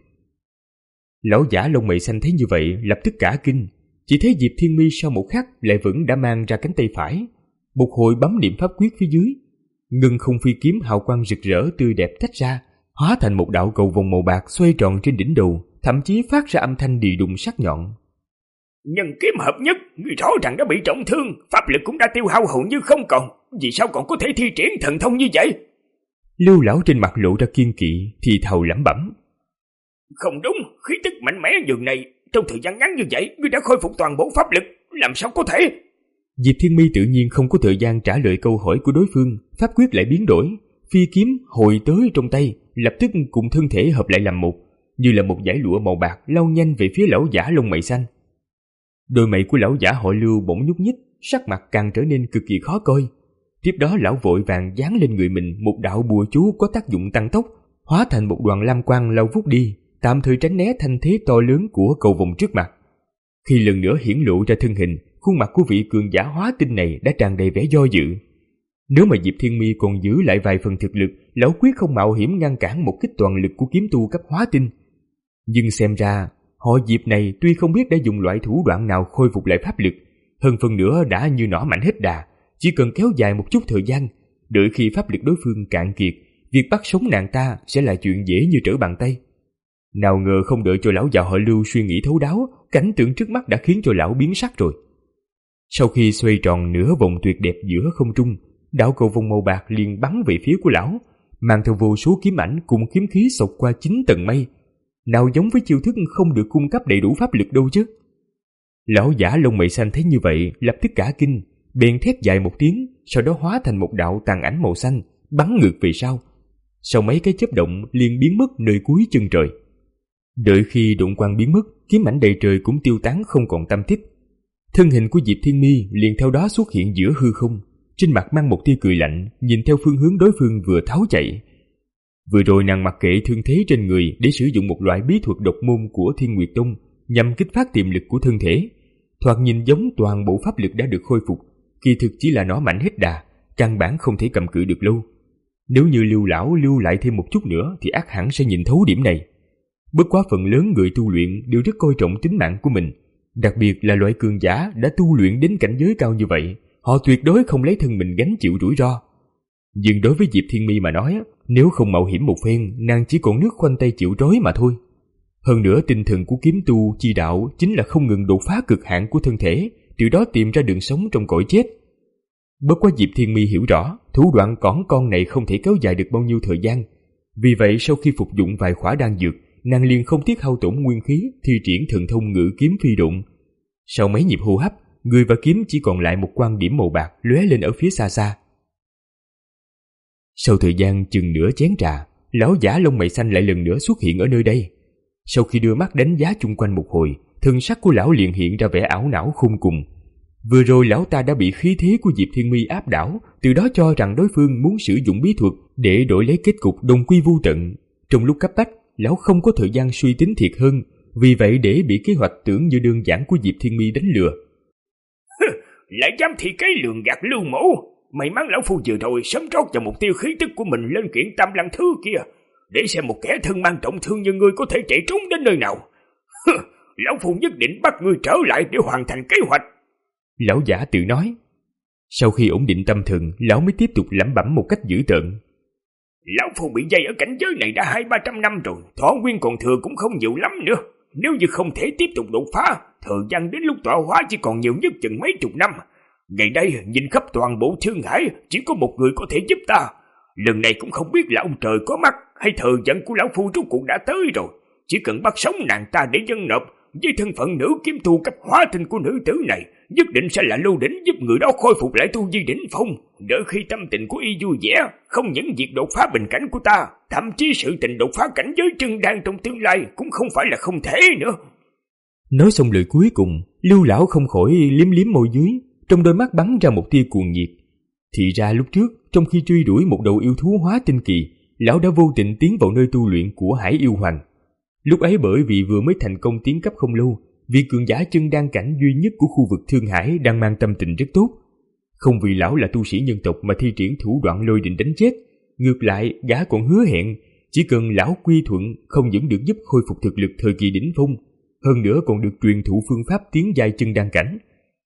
Lão giả lông mày xanh thấy như vậy lập tức cả kinh, chỉ thấy Diệp Thiên Mi sau một khắc lại vẫn đã mang ra cánh tay phải, một hồi bấm niệm pháp quyết phía dưới, ngân không phi kiếm hào quang rực rỡ tươi đẹp tách ra, hóa thành một đạo cầu vồng màu bạc xoay tròn trên đỉnh đầu, thậm chí phát ra âm thanh đì đùng sắc nhọn. Nhân kiếm hợp nhất, người rõ ràng đã bị trọng thương, pháp lực cũng đã tiêu hao hầu như không còn, vì sao còn có thể thi triển thần thông như vậy? Lưu lão trên mặt lộ ra kiên kỵ, thì thào lẩm bẩm. Không đúng, khí tức mạnh mẽ dường này, trong thời gian ngắn như vậy, ngươi đã khôi phục toàn bộ pháp lực, làm sao có thể? Diệp Thiên Mi tự nhiên không có thời gian trả lời câu hỏi của đối phương, pháp quyết lại biến đổi, phi kiếm hồi tới trong tay, lập tức cùng thân thể hợp lại làm một, như là một dải lụa màu bạc lao nhanh về phía lão giả lông mày xanh. Đôi mày của lão giả họ Lưu bỗng nhúc nhích, sắc mặt càng trở nên cực kỳ khó coi. Tiếp đó lão vội vàng dán lên người mình một đạo bùa chú có tác dụng tăng tốc, hóa thành một đoàn lam quang lao vút đi, tạm thời tránh né thanh thế to lớn của cầu vồng trước mặt. Khi lần nữa hiển lộ ra thân hình, khuôn mặt của vị cường giả hóa tinh này đã tràn đầy vẻ do dự. Nếu mà Diệp Thiên Mi còn giữ lại vài phần thực lực, lão quyết không mạo hiểm ngăn cản một kích toàn lực của kiếm tu cấp hóa tinh. Nhưng xem ra, họ Diệp này tuy không biết đã dùng loại thủ đoạn nào khôi phục lại pháp lực, hơn phần nữa đã như nỏ mạnh hết đà, chỉ cần kéo dài một chút thời gian, đợi khi pháp lực đối phương cạn kiệt, việc bắt sống nàng ta sẽ là chuyện dễ như trở bàn tay. Nào ngờ không đợi cho lão già họ Lưu suy nghĩ thấu đáo, cảnh tượng trước mắt đã khiến cho lão biến sắc rồi. Sau khi xoay tròn nửa vòng tuyệt đẹp giữa không trung, đạo cầu vồng màu bạc liền bắn về phía của lão, mang theo vô số kiếm ảnh cùng kiếm khí xộc qua chín tầng mây. Nào giống với chiêu thức không được cung cấp đầy đủ pháp lực đâu chứ. Lão giả lông mày xanh thấy như vậy lập tức cả kinh, bèn thét dài một tiếng, sau đó hóa thành một đạo tàn ảnh màu xanh bắn ngược về sau. Sau mấy cái chớp động liền biến mất nơi cuối chân trời. Đợi khi đụng quang biến mất, kiếm ảnh đầy trời cũng tiêu tán không còn tăm tích. Thân hình của Diệp Thiên Mi liền theo đó xuất hiện giữa hư không, trên mặt mang một tia cười lạnh, nhìn theo phương hướng đối phương vừa tháo chạy. Vừa rồi nàng mặc kệ thương thế trên người để sử dụng một loại bí thuật độc môn của Thiên Nguyệt Tông nhằm kích phát tiềm lực của thân thể. Thoạt nhìn giống toàn bộ pháp lực đã được khôi phục, kỳ thực chỉ là nó mạnh hết đà, căn bản không thể cầm cự được lâu. Nếu như Lưu lão lưu lại thêm một chút nữa thì ắt hẳn sẽ nhìn thấu điểm này. Bất quá phần lớn người tu luyện đều rất coi trọng tính mạng của mình, đặc biệt là loại cường giả đã tu luyện đến cảnh giới cao như vậy, họ tuyệt đối không lấy thân mình gánh chịu rủi ro. Nhưng đối với Diệp Thiên Mi mà nói, nếu không mạo hiểm một phen, nàng chỉ còn nước khoanh tay chịu trói mà thôi. Hơn nữa tinh thần của kiếm tu chi đạo chính là không ngừng đột phá cực hạn của thân thể, từ đó tìm ra đường sống trong cõi chết. Bất quá Diệp Thiên Mi hiểu rõ, thủ đoạn cỏn con này không thể kéo dài được bao nhiêu thời gian. Vì vậy sau khi phục dụng vài khỏa đan dược, nàng liền không tiếc hao tổn nguyên khí, thi triển thần thông ngự kiếm phi độn. Sau mấy nhịp hô hấp, người và kiếm chỉ còn lại một quang điểm màu bạc lóe lên ở phía xa xa. Sau thời gian chừng nửa chén trà, lão giả lông mày xanh lại lần nữa xuất hiện ở nơi đây. Sau khi đưa mắt đánh giá chung quanh một hồi, thân sắc của lão liền hiện ra vẻ ảo não khôn cùng. Vừa rồi lão ta đã bị khí thế của Diệp Thiên Mi áp đảo, từ đó cho rằng đối phương muốn sử dụng bí thuật để đổi lấy kết cục đồng quy vu tận. Trong lúc cấp bách, lão không có thời gian suy tính thiệt hơn, vì vậy để bị kế hoạch tưởng như đơn giản của Diệp Thiên Mi đánh lừa. Lại dám thi kế lường gạt Lưu Mỗ. May mắn lão phu vừa rồi sớm trót vào mục tiêu khí tức của mình lên kiện Tam Lăng Thứ kia, để xem một kẻ thân mang trọng thương như ngươi có thể chạy trốn đến nơi nào. Lão phu nhất định bắt ngươi trở lại để hoàn thành kế hoạch. Lão giả tự nói. Sau khi ổn định tâm thần, lão mới tiếp tục lẩm bẩm một cách dữ tợn. Lão phu bị dây ở cảnh giới này đã hai ba trăm năm rồi, thọ nguyên còn thừa cũng không nhiều lắm nữa. Nếu như không thể tiếp tục đột phá, thời gian đến lúc tọa hóa chỉ còn nhiều nhất chừng mấy chục năm. Ngày nay nhìn khắp toàn bộ Thương Hải, chỉ có một người có thể giúp ta. Lần này cũng không biết là ông trời có mắt hay thời gian của lão phu rốt cuộc đã tới rồi. Chỉ cần bắt sống nàng ta để dâng nộp, với thân phận nữ kiếm tu cấp hóa tinh của nữ tử này, nhất định sẽ là lưu đỉnh giúp người đó khôi phục lại tu vi đỉnh phong. Đợi khi tâm tình của y vui vẻ, không những việc đột phá bình cảnh của ta, thậm chí sự tình đột phá cảnh giới chân đan trong tương lai cũng không phải là không thể nữa. Nói xong lời cuối cùng, Lưu lão không khỏi liếm liếm môi dưới, trong đôi mắt bắn ra một tia cuồng nhiệt. Thì ra lúc trước, trong khi truy đuổi một đầu yêu thú hóa tinh kỳ, lão đã vô tình tiến vào nơi tu luyện của Hải Yêu Hoàng. Lúc ấy bởi vì vừa mới thành công tiến cấp không lâu, vị cường giả chân đan cảnh duy nhất của khu vực Thương Hải đang mang tâm tình rất tốt. Không vì lão là tu sĩ nhân tộc mà thi triển thủ đoạn lôi đình đánh chết, ngược lại gã còn hứa hẹn chỉ cần lão quy thuận không những được giúp khôi phục thực lực thời kỳ đỉnh phong, hơn nữa còn được truyền thụ phương pháp tiến giai chân đan cảnh.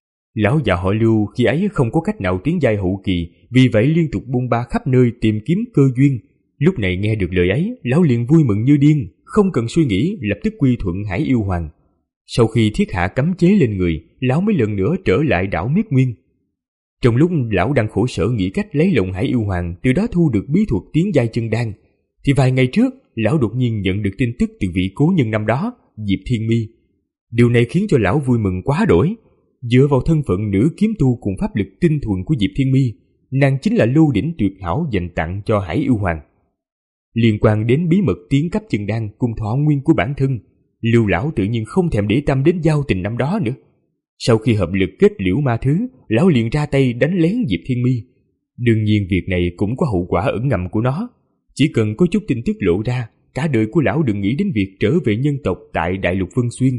Lão già họ Lưu khi ấy không có cách nào tiến giai hậu kỳ, vì vậy liên tục bôn ba khắp nơi tìm kiếm cơ duyên. Lúc này nghe được lời ấy, lão liền vui mừng như điên, không cần suy nghĩ lập tức quy thuận Hải Yêu Hoàng. Sau khi thiết hạ cấm chế lên người, lão mới lần nữa trở lại đảo Miết Nguyên. Trong lúc lão đang khổ sở nghĩ cách lấy lòng Hải Yêu Hoàng, từ đó thu được bí thuật tiến giai chân đan, thì vài ngày trước lão đột nhiên nhận được tin tức từ vị cố nhân năm đó, Diệp Thiên Mi. Điều này khiến cho lão vui mừng quá đổi. Dựa vào thân phận nữ kiếm tu cùng pháp lực tinh thuần của Diệp Thiên Mi, nàng chính là lưu đỉnh tuyệt hảo dành tặng cho Hải Yêu Hoàng. Liên quan đến bí mật tiến cấp chân đan cùng thọ nguyên của bản thân, Lưu lão tự nhiên không thèm để tâm đến giao tình năm đó nữa. Sau khi hợp lực kết liễu ma thứ, lão liền ra tay đánh lén Diệp Thiên Mi. Đương nhiên việc này cũng có hậu quả ẩn ngầm của nó. Chỉ cần có chút tin tức lộ ra, cả đời của lão đừng nghĩ đến việc trở về nhân tộc tại Đại Lục Vân Xuyên.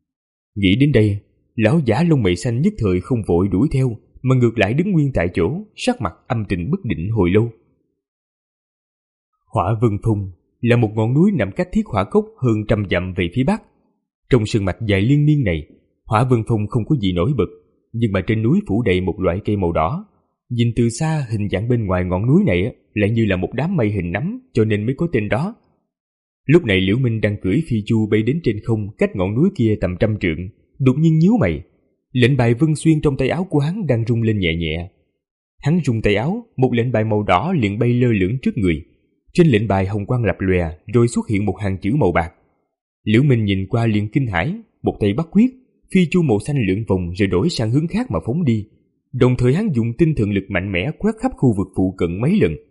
Nghĩ đến đây, lão giả lông mày xanh nhất thời không vội đuổi theo, mà ngược lại đứng nguyên tại chỗ, sắc mặt âm tình bất định hồi lâu. Hỏa Vân Phong là một ngọn núi nằm cách Thiết Hỏa Cốc hơn trăm dặm về phía bắc. Trong sơn mạch dài liên miên này, Hỏa Vân Phong không có gì nổi bật, nhưng mà trên núi phủ đầy một loại cây màu đỏ. Nhìn từ xa, hình dạng bên ngoài ngọn núi này lại như là một đám mây hình nắm, cho nên mới có tên đó. Lúc này Liễu Minh đang cưỡi phi chu bay đến trên không cách ngọn núi kia tầm trăm trượng, đột nhiên nhíu mày. Lệnh bài Vân Xuyên trong tay áo của hắn đang rung lên nhẹ nhẹ. Hắn rung tay áo, một lệnh bài màu đỏ liền bay lơ lửng trước người. Trên lệnh bài hồng quang lập lòe, rồi xuất hiện một hàng chữ màu bạc. Liễu Minh nhìn qua liền kinh hãi, một tay bắt quyết, phi chu màu xanh lượn vòng rồi đổi sang hướng khác mà phóng đi. Đồng thời hắn dùng tinh thần lực mạnh mẽ quét khắp khu vực phụ cận mấy lần.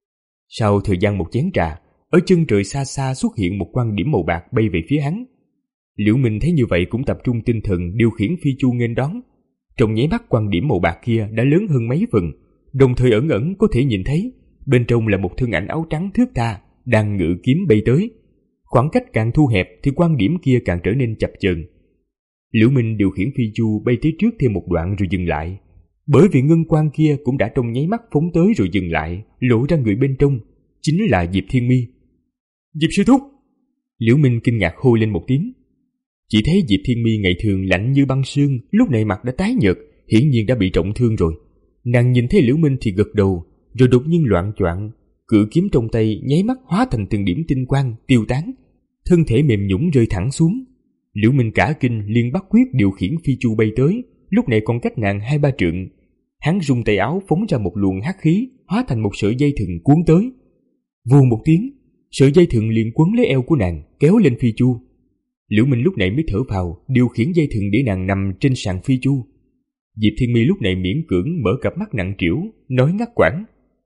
Sau thời gian một chén trà, ở chân trời xa xa xuất hiện một quang điểm màu bạc bay về phía hắn. Liễu Minh thấy như vậy cũng tập trung tinh thần điều khiển phi chu nghênh đón. Trong nháy mắt quang điểm màu bạc kia đã lớn hơn mấy phần, đồng thời ẩn ẩn có thể nhìn thấy bên trong là một thân ảnh áo trắng thướt tha đang ngự kiếm bay tới. Khoảng cách càng thu hẹp thì quang điểm kia càng trở nên chập chờn. Liễu Minh điều khiển phi chu bay tới trước thêm một đoạn rồi dừng lại. Bởi vì ngân quang kia cũng đã trong nháy mắt phóng tới rồi dừng lại, lộ ra người bên trong, chính là Diệp Thiên Mi. Diệp sư thúc! Liễu Minh kinh ngạc hô lên một tiếng. Chỉ thấy Diệp Thiên Mi ngày thường lạnh như băng sương, lúc này mặt đã tái nhợt, hiển nhiên đã bị trọng thương rồi. Nàng nhìn thấy Liễu Minh thì gật đầu, rồi đột nhiên loạng choạng, cự kiếm trong tay nháy mắt hóa thành từng điểm tinh quang tiêu tán, thân thể mềm nhũn rơi thẳng xuống. Liễu Minh cả kinh liền bắt quyết điều khiển phi chu bay tới, lúc này còn cách nàng hai ba trượng. Hắn rung tay áo phóng ra một luồng hắc khí, hóa thành một sợi dây thừng cuốn tới. Vù một tiếng, sợi dây thừng liền quấn lấy eo của nàng, kéo lên phi chu. Liễu Minh lúc này mới thở phào, điều khiển dây thừng để nàng nằm trên sàn phi chu. Diệp Thiên Mi lúc này miễn cưỡng mở cặp mắt nặng trĩu, nói ngắt quãng: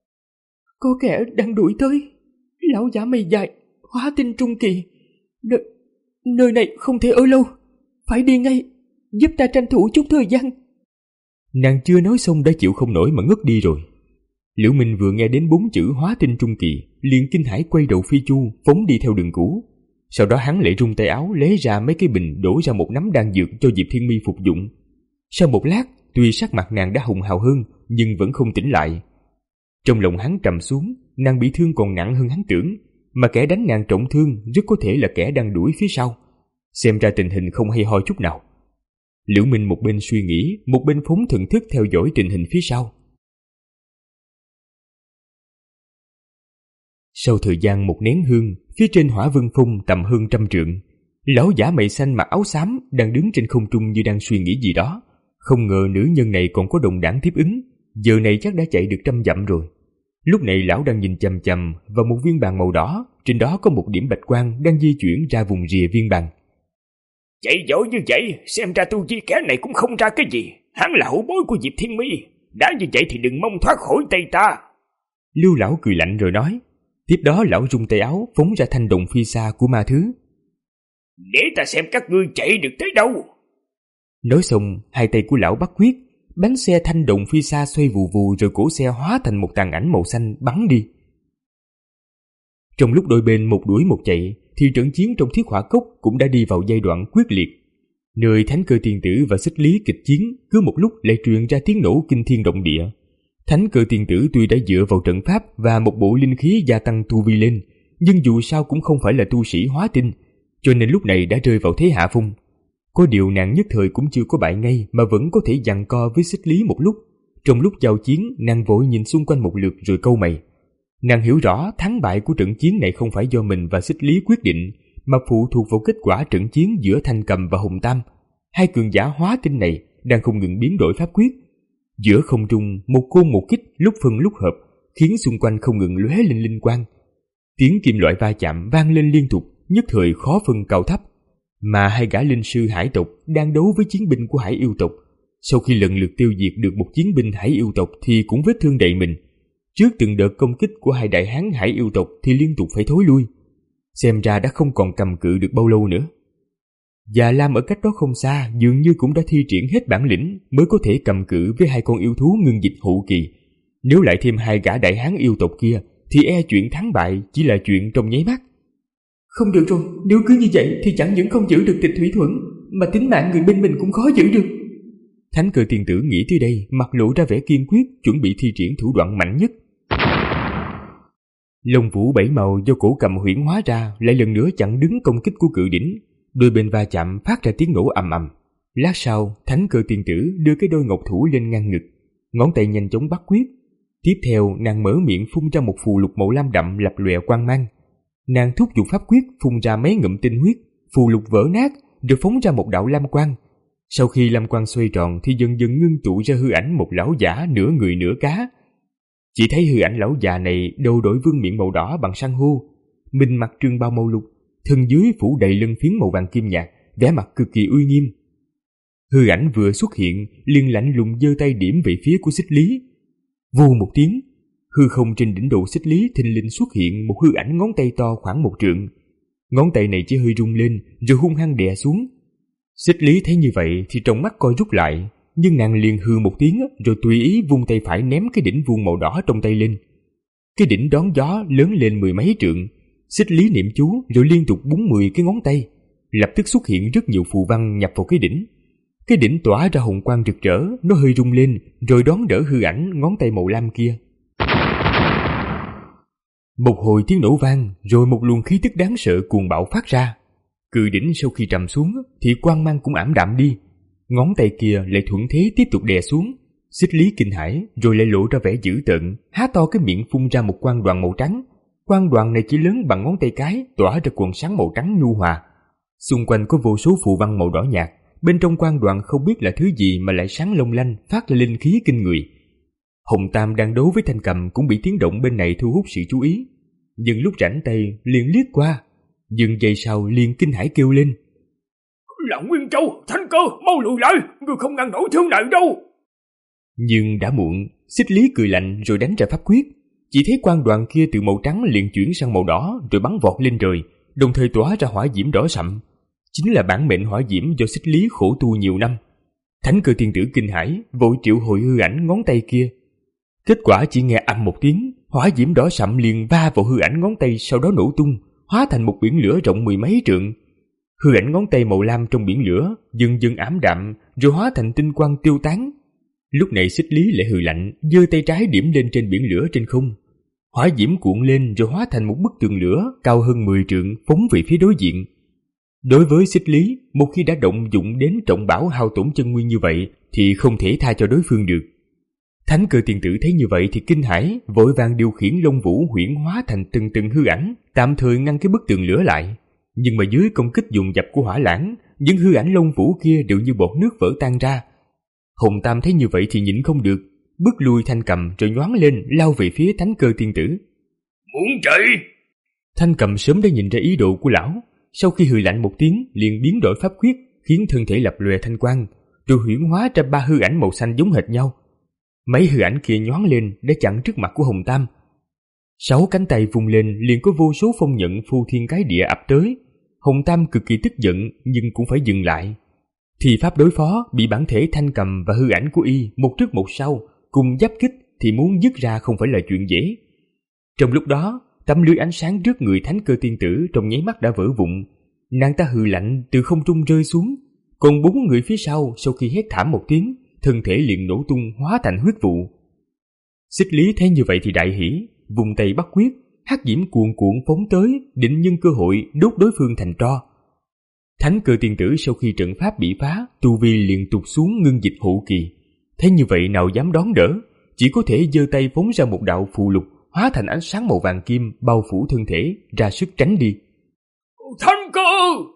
Có kẻ đang đuổi tới. Lão giả mày dài, hóa tinh trung kỳ. N- nơi này không thể ở lâu, phải đi ngay, giúp ta tranh thủ chút thời gian. Nàng chưa nói xong đã chịu không nổi mà ngất đi rồi. Liễu Minh vừa nghe đến bốn chữ hóa tinh trung kỳ, liền kinh hãi quay đầu phi chu, phóng đi theo đường cũ. Sau đó hắn lại rung tay áo lấy ra mấy cái bình đổ ra một nắm đan dược cho Diệp Thiên Mi phục dụng. Sau một lát, tuy sắc mặt nàng đã hồng hào hơn, nhưng vẫn không tỉnh lại. Trong lòng hắn trầm xuống, nàng bị thương còn nặng hơn hắn tưởng, mà kẻ đánh nàng trọng thương rất có thể là kẻ đang đuổi phía sau. Xem ra tình hình không hay ho chút nào. Liễu Minh một bên suy nghĩ, một bên phóng thần thức theo dõi tình hình phía sau. Sau thời gian một nén hương, phía trên Hỏa Vân Phong tầm hơn trăm trượng, lão giả mày xanh mặc áo xám đang đứng trên không trung như đang suy nghĩ gì đó. Không ngờ nữ nhân này còn có đồng đảng tiếp ứng, giờ này chắc đã chạy được trăm dặm rồi. Lúc này lão đang nhìn chằm chằm vào một viên bàn màu đỏ, trên đó có một điểm bạch quang đang di chuyển ra vùng rìa viên bàn. Chạy dội như vậy, xem ra tu vi kẻ này cũng không ra cái gì. Hắn là hữu bối của Diệp Thiên Mi, đã như vậy thì đừng mong thoát khỏi tay ta. Lưu lão cười lạnh rồi nói. Tiếp đó lão rung tay áo phóng ra thanh đồng phi xa của ma thứ. Để ta xem các ngươi chạy được tới đâu. Nói xong, hai tay của lão bắt quyết, bánh xe thanh đồng phi xa xoay vù vù rồi cổ xe hóa thành một tàn ảnh màu xanh bắn đi. Trong lúc đôi bên một đuổi một chạy, thì trận chiến trong Thiết Hỏa Cốc cũng đã đi vào giai đoạn quyết liệt. Nơi Thánh Cơ Tiên Tử và Xích Lý kịch chiến, cứ một lúc lại truyền ra tiếng nổ kinh thiên động địa. Thánh Cơ Tiên Tử tuy đã dựa vào trận pháp và một bộ linh khí gia tăng tu vi lên, nhưng dù sao cũng không phải là tu sĩ hóa tinh, cho nên lúc này đã rơi vào thế hạ phong. Có điều nàng nhất thời cũng chưa có bại ngay mà vẫn có thể giằng co với Xích Lý một lúc. Trong lúc giao chiến, nàng vội nhìn xung quanh một lượt rồi cau mày. Nàng hiểu rõ thắng bại của trận chiến này không phải do mình và Xích Lý quyết định, mà phụ thuộc vào kết quả trận chiến giữa Thanh Cầm và Hồng Tam. Hai cường giả hóa tinh này đang không ngừng biến đổi pháp quyết. Giữa không trung, một côn một kích lúc phân lúc hợp, khiến xung quanh không ngừng lóe lên linh quang. Tiếng kim loại va chạm vang lên liên tục, nhất thời khó phân cao thấp. Mà hai gã linh sư hải tộc đang đấu với chiến binh của hải yêu tộc. Sau khi lần lượt tiêu diệt được một chiến binh hải yêu tộc thì cũng vết thương đầy mình. Trước từng đợt công kích của hai đại hán hải yêu tộc thì liên tục phải thối lui. Xem ra đã không còn cầm cự được bao lâu nữa. Già Lam ở cách đó không xa dường như cũng đã thi triển hết bản lĩnh mới có thể cầm cự với hai con yêu thú ngưng dịch hậu kỳ. Nếu lại thêm hai gã đại hán yêu tộc kia thì e chuyện thắng bại chỉ là chuyện trong nháy mắt. Không được rồi, nếu cứ như vậy thì chẳng những không giữ được Tịch Thủy Thuẫn, mà tính mạng người bên mình cũng khó giữ được. Thánh Cơ Tiên Tử nghĩ tới đây, mặt lộ ra vẻ kiên quyết, chuẩn bị thi triển thủ đoạn mạnh nhất. Lông vũ bảy màu do cổ cầm huyễn hóa ra lại lần nữa chặn đứng công kích của cự đỉnh. Đôi bên va chạm phát ra tiếng nổ ầm ầm. Lát sau, Thánh Cơ Tiên Tử đưa cái đôi ngọc thủ lên ngang ngực, ngón tay nhanh chóng bắt quyết. Tiếp theo, nàng mở miệng phun ra một phù lục màu lam đậm lập lòe quang mang. Nàng thúc giục pháp quyết phun ra mấy ngụm tinh huyết, phù lục vỡ nát rồi phóng ra một đạo lam quang. Sau khi lam quang xoay tròn thì dần dần ngưng tụ ra hư ảnh một lão giả nửa người nửa cá. Chỉ thấy hư ảnh lão già này đầu đội vương miện màu đỏ bằng san hô, mình mặc trường bào màu lục, thân dưới phủ đầy lân phiến màu vàng kim nhạt, vẻ mặt cực kỳ uy nghiêm. Hư ảnh vừa xuất hiện liền lạnh lùng giơ tay điểm về phía của Xích Lý. Vù một tiếng, hư không trên đỉnh đầu Xích Lý thình lình xuất hiện một hư ảnh ngón tay to khoảng một trượng. Ngón tay này chỉ hơi rung lên rồi hung hăng đè xuống. Xích Lý thấy như vậy thì trong mắt coi rút lại, nhưng nàng liền hư một tiếng rồi tùy ý vung tay phải ném cái đỉnh vuông màu đỏ trong tay lên. Cái đỉnh đón gió lớn lên mười mấy trượng. Xích Lý niệm chú rồi liên tục búng mười cái ngón tay, lập tức xuất hiện rất nhiều phù văn nhập vào cái đỉnh. Cái đỉnh tỏa ra hồng quang rực rỡ, nó hơi rung lên rồi đón đỡ hư ảnh ngón tay màu lam kia. Một hồi tiếng nổ vang, rồi một luồng khí tức đáng sợ cuồng bạo phát ra. Cự đỉnh sau khi trầm xuống thì quang mang cũng ảm đạm đi. Ngón tay kia lại thuận thế tiếp tục đè xuống. Xích Lý kinh hãi rồi lại lộ ra vẻ dữ tợn, há to cái miệng phun ra một quang đoàn màu trắng. Quang đoàn này chỉ lớn bằng ngón tay cái, tỏa ra quầng sáng màu trắng nhu hòa. Xung quanh có vô số phù văn màu đỏ nhạt, bên trong quang đoàn không biết là thứ gì mà lại sáng long lanh, phát ra linh khí kinh người. Hồng Tam đang đấu với Thanh Cầm cũng bị tiếng động bên này thu hút sự chú ý, nhưng lúc rảnh tay liền liếc qua, dừng giây sau liền kinh hãi kêu lên: Là Nguyên Châu, Thanh Cơ, mau lùi lại, ngươi không ngăn nổi thương này đâu. Nhưng đã muộn. Xích Lý cười lạnh rồi đánh ra pháp quyết. Chỉ thấy quang đoàn kia từ màu trắng liền chuyển sang màu đỏ rồi bắn vọt lên trời, đồng thời tỏa ra hỏa diễm đỏ sậm. Chính là bản mệnh hỏa diễm do Xích Lý khổ tu nhiều năm. Thánh Cơ Tiên Tử kinh hãi, vội triệu hồi hư ảnh ngón tay kia. Kết quả chỉ nghe ầm một tiếng, hỏa diễm đỏ sậm liền va vào hư ảnh ngón tay, sau đó nổ tung, hóa thành một biển lửa rộng mười mấy trượng. Hư ảnh ngón tay màu lam trong biển lửa dần dần ảm đạm, rồi hóa thành tinh quang tiêu tán. Lúc này Xích Lý lại hừ lạnh, giơ tay trái điểm lên trên biển lửa trên không. Hỏa diễm cuộn lên rồi hóa thành một bức tường lửa cao hơn mười trượng phóng về phía đối diện. Đối với Xích Lý, một khi đã động dụng đến trọng bảo hao tổn chân nguyên như vậy thì không thể tha cho đối phương được. Thánh Cơ Tiên Tử thấy như vậy thì kinh hãi, vội vàng điều khiển Long Vũ huyễn hóa thành từng từng hư ảnh, tạm thời ngăn cái bức tường lửa lại. Nhưng mà dưới công kích dồn dập của hỏa lãng, những hư ảnh Long Vũ kia đều như bọt nước vỡ tan ra. Hồng Tam thấy như vậy thì nhịn không được, bước lui Thanh Cầm rồi nhoáng lên lao về phía Thánh Cơ Tiên Tử. Muốn chạy? Thanh Cầm sớm đã nhìn ra ý đồ của lão, sau khi hừ lạnh một tiếng liền biến đổi pháp quyết, khiến thân thể lập lòe thanh quang, rồi huyễn hóa ra ba hư ảnh màu xanh giống hệt nhau. Mấy hư ảnh kia nhoáng lên để chặn trước mặt của Hồng Tam. Sáu cánh tay vung lên liền có vô số phong nhận phu thiên cái địa ập tới. Hồng Tam cực kỳ tức giận nhưng cũng phải dừng lại. Thì pháp đối phó bị bản thể Thanh Cầm và hư ảnh của y một trước một sau cùng giáp kích thì muốn dứt ra không phải là chuyện dễ. Trong lúc đó, tấm lưới ánh sáng trước người Thánh Cơ Tiên Tử trong nháy mắt đã vỡ vụn. Nàng ta hừ lạnh từ không trung rơi xuống, còn bốn người phía sau sau khi hét thảm một tiếng, thân thể liền nổ tung hóa thành huyết vụ. Xích Lý thấy như vậy thì đại hỉ, vùng tay bắt quyết, hắc diễm cuồn cuộn phóng tới, định nhân cơ hội đốt đối phương thành tro. Thánh Cơ Tiên Tử sau khi trận pháp bị phá, tu vi liền tụt xuống ngưng dịch hậu kỳ. Thấy như vậy nào dám đón đỡ, chỉ có thể giơ tay phóng ra một đạo phù lục hóa thành ánh sáng màu vàng kim bao phủ thân thể, ra sức tránh đi. Thanh Cơ!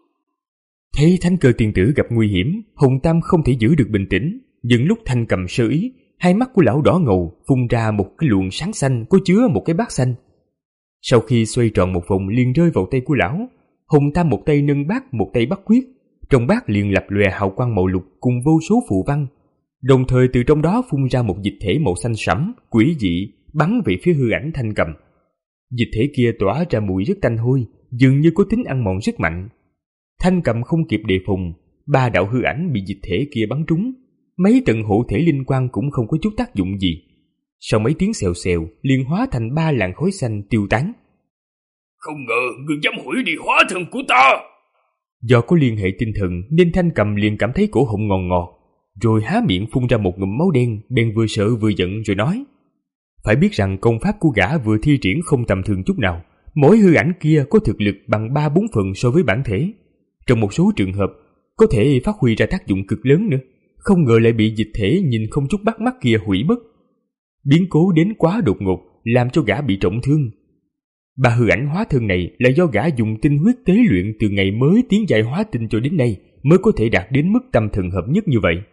Thấy Thánh Cơ Tiên Tử gặp nguy hiểm, Hồng Tam không thể giữ được bình tĩnh. Nhưng lúc Thanh Cầm sơ ý, hai mắt của lão đỏ ngầu phun ra một cái luồng sáng xanh có chứa một cái bát xanh. Sau khi xoay tròn một vòng liền rơi vào tay của lão. Hồng Tam một tay nâng bát, một tay bắt quyết, trong bát liền lập lòe hào quang màu lục cùng vô số phù văn, đồng thời từ trong đó phun ra một dịch thể màu xanh sẫm quỷ dị bắn về phía hư ảnh Thanh Cầm. Dịch thể kia tỏa ra mùi rất tanh hôi, dường như có tính ăn mòn rất mạnh. Thanh Cầm không kịp đề phòng, ba đạo hư ảnh bị dịch thể kia bắn trúng, mấy tầng hộ thể linh quang cũng không có chút tác dụng gì. Sau mấy tiếng xèo xèo liền hóa thành ba làn khói xanh tiêu tán. Không ngờ ngươi dám hủy đi hóa thân của ta. Do có liên hệ tinh thần nên Thanh Cầm liền cảm thấy cổ họng ngọt ngọt, rồi há miệng phun ra một ngụm máu đen, bèn vừa sợ vừa giận rồi nói: phải biết rằng công pháp của gã vừa thi triển không tầm thường chút nào, mỗi hư ảnh kia có thực lực bằng ba bốn phần so với bản thể, trong một số trường hợp có thể phát huy ra tác dụng cực lớn nữa. Không ngờ lại bị dịch thể nhìn không chút bắt mắt kia hủy mất. Biến cố đến quá đột ngột, làm cho gã bị trọng thương. Ba hư ảnh hóa thân này là do gã dùng tinh huyết tế luyện từ ngày mới tiến giai hóa tinh cho đến nay mới có thể đạt đến mức tâm thần hợp nhất như vậy.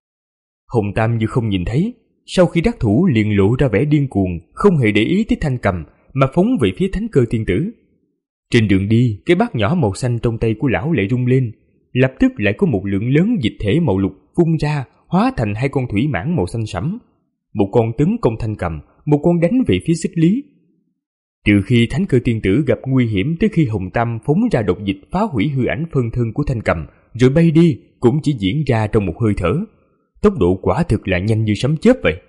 Hồng Tam như không nhìn thấy, sau khi đắc thủ liền lộ ra vẻ điên cuồng, không hề để ý tới Thanh Cầm mà phóng về phía Thánh Cơ Tiên Tử. Trên đường đi, cái bát nhỏ màu xanh trong tay của lão lại rung lên, lập tức lại có một lượng lớn dịch thể màu lục phun ra, hóa thành hai con thủy mãng màu xanh sẫm. Một con tấn công Thanh Cầm, một con đánh về phía Xích Lý. Trừ khi Thánh Cơ Tiên Tử gặp nguy hiểm tới khi Hồng Tam phóng ra độc dịch phá hủy hư ảnh phân thân của Thanh Cầm rồi bay đi, cũng chỉ diễn ra trong một hơi thở. Tốc độ quả thực là nhanh như sấm chớp vậy.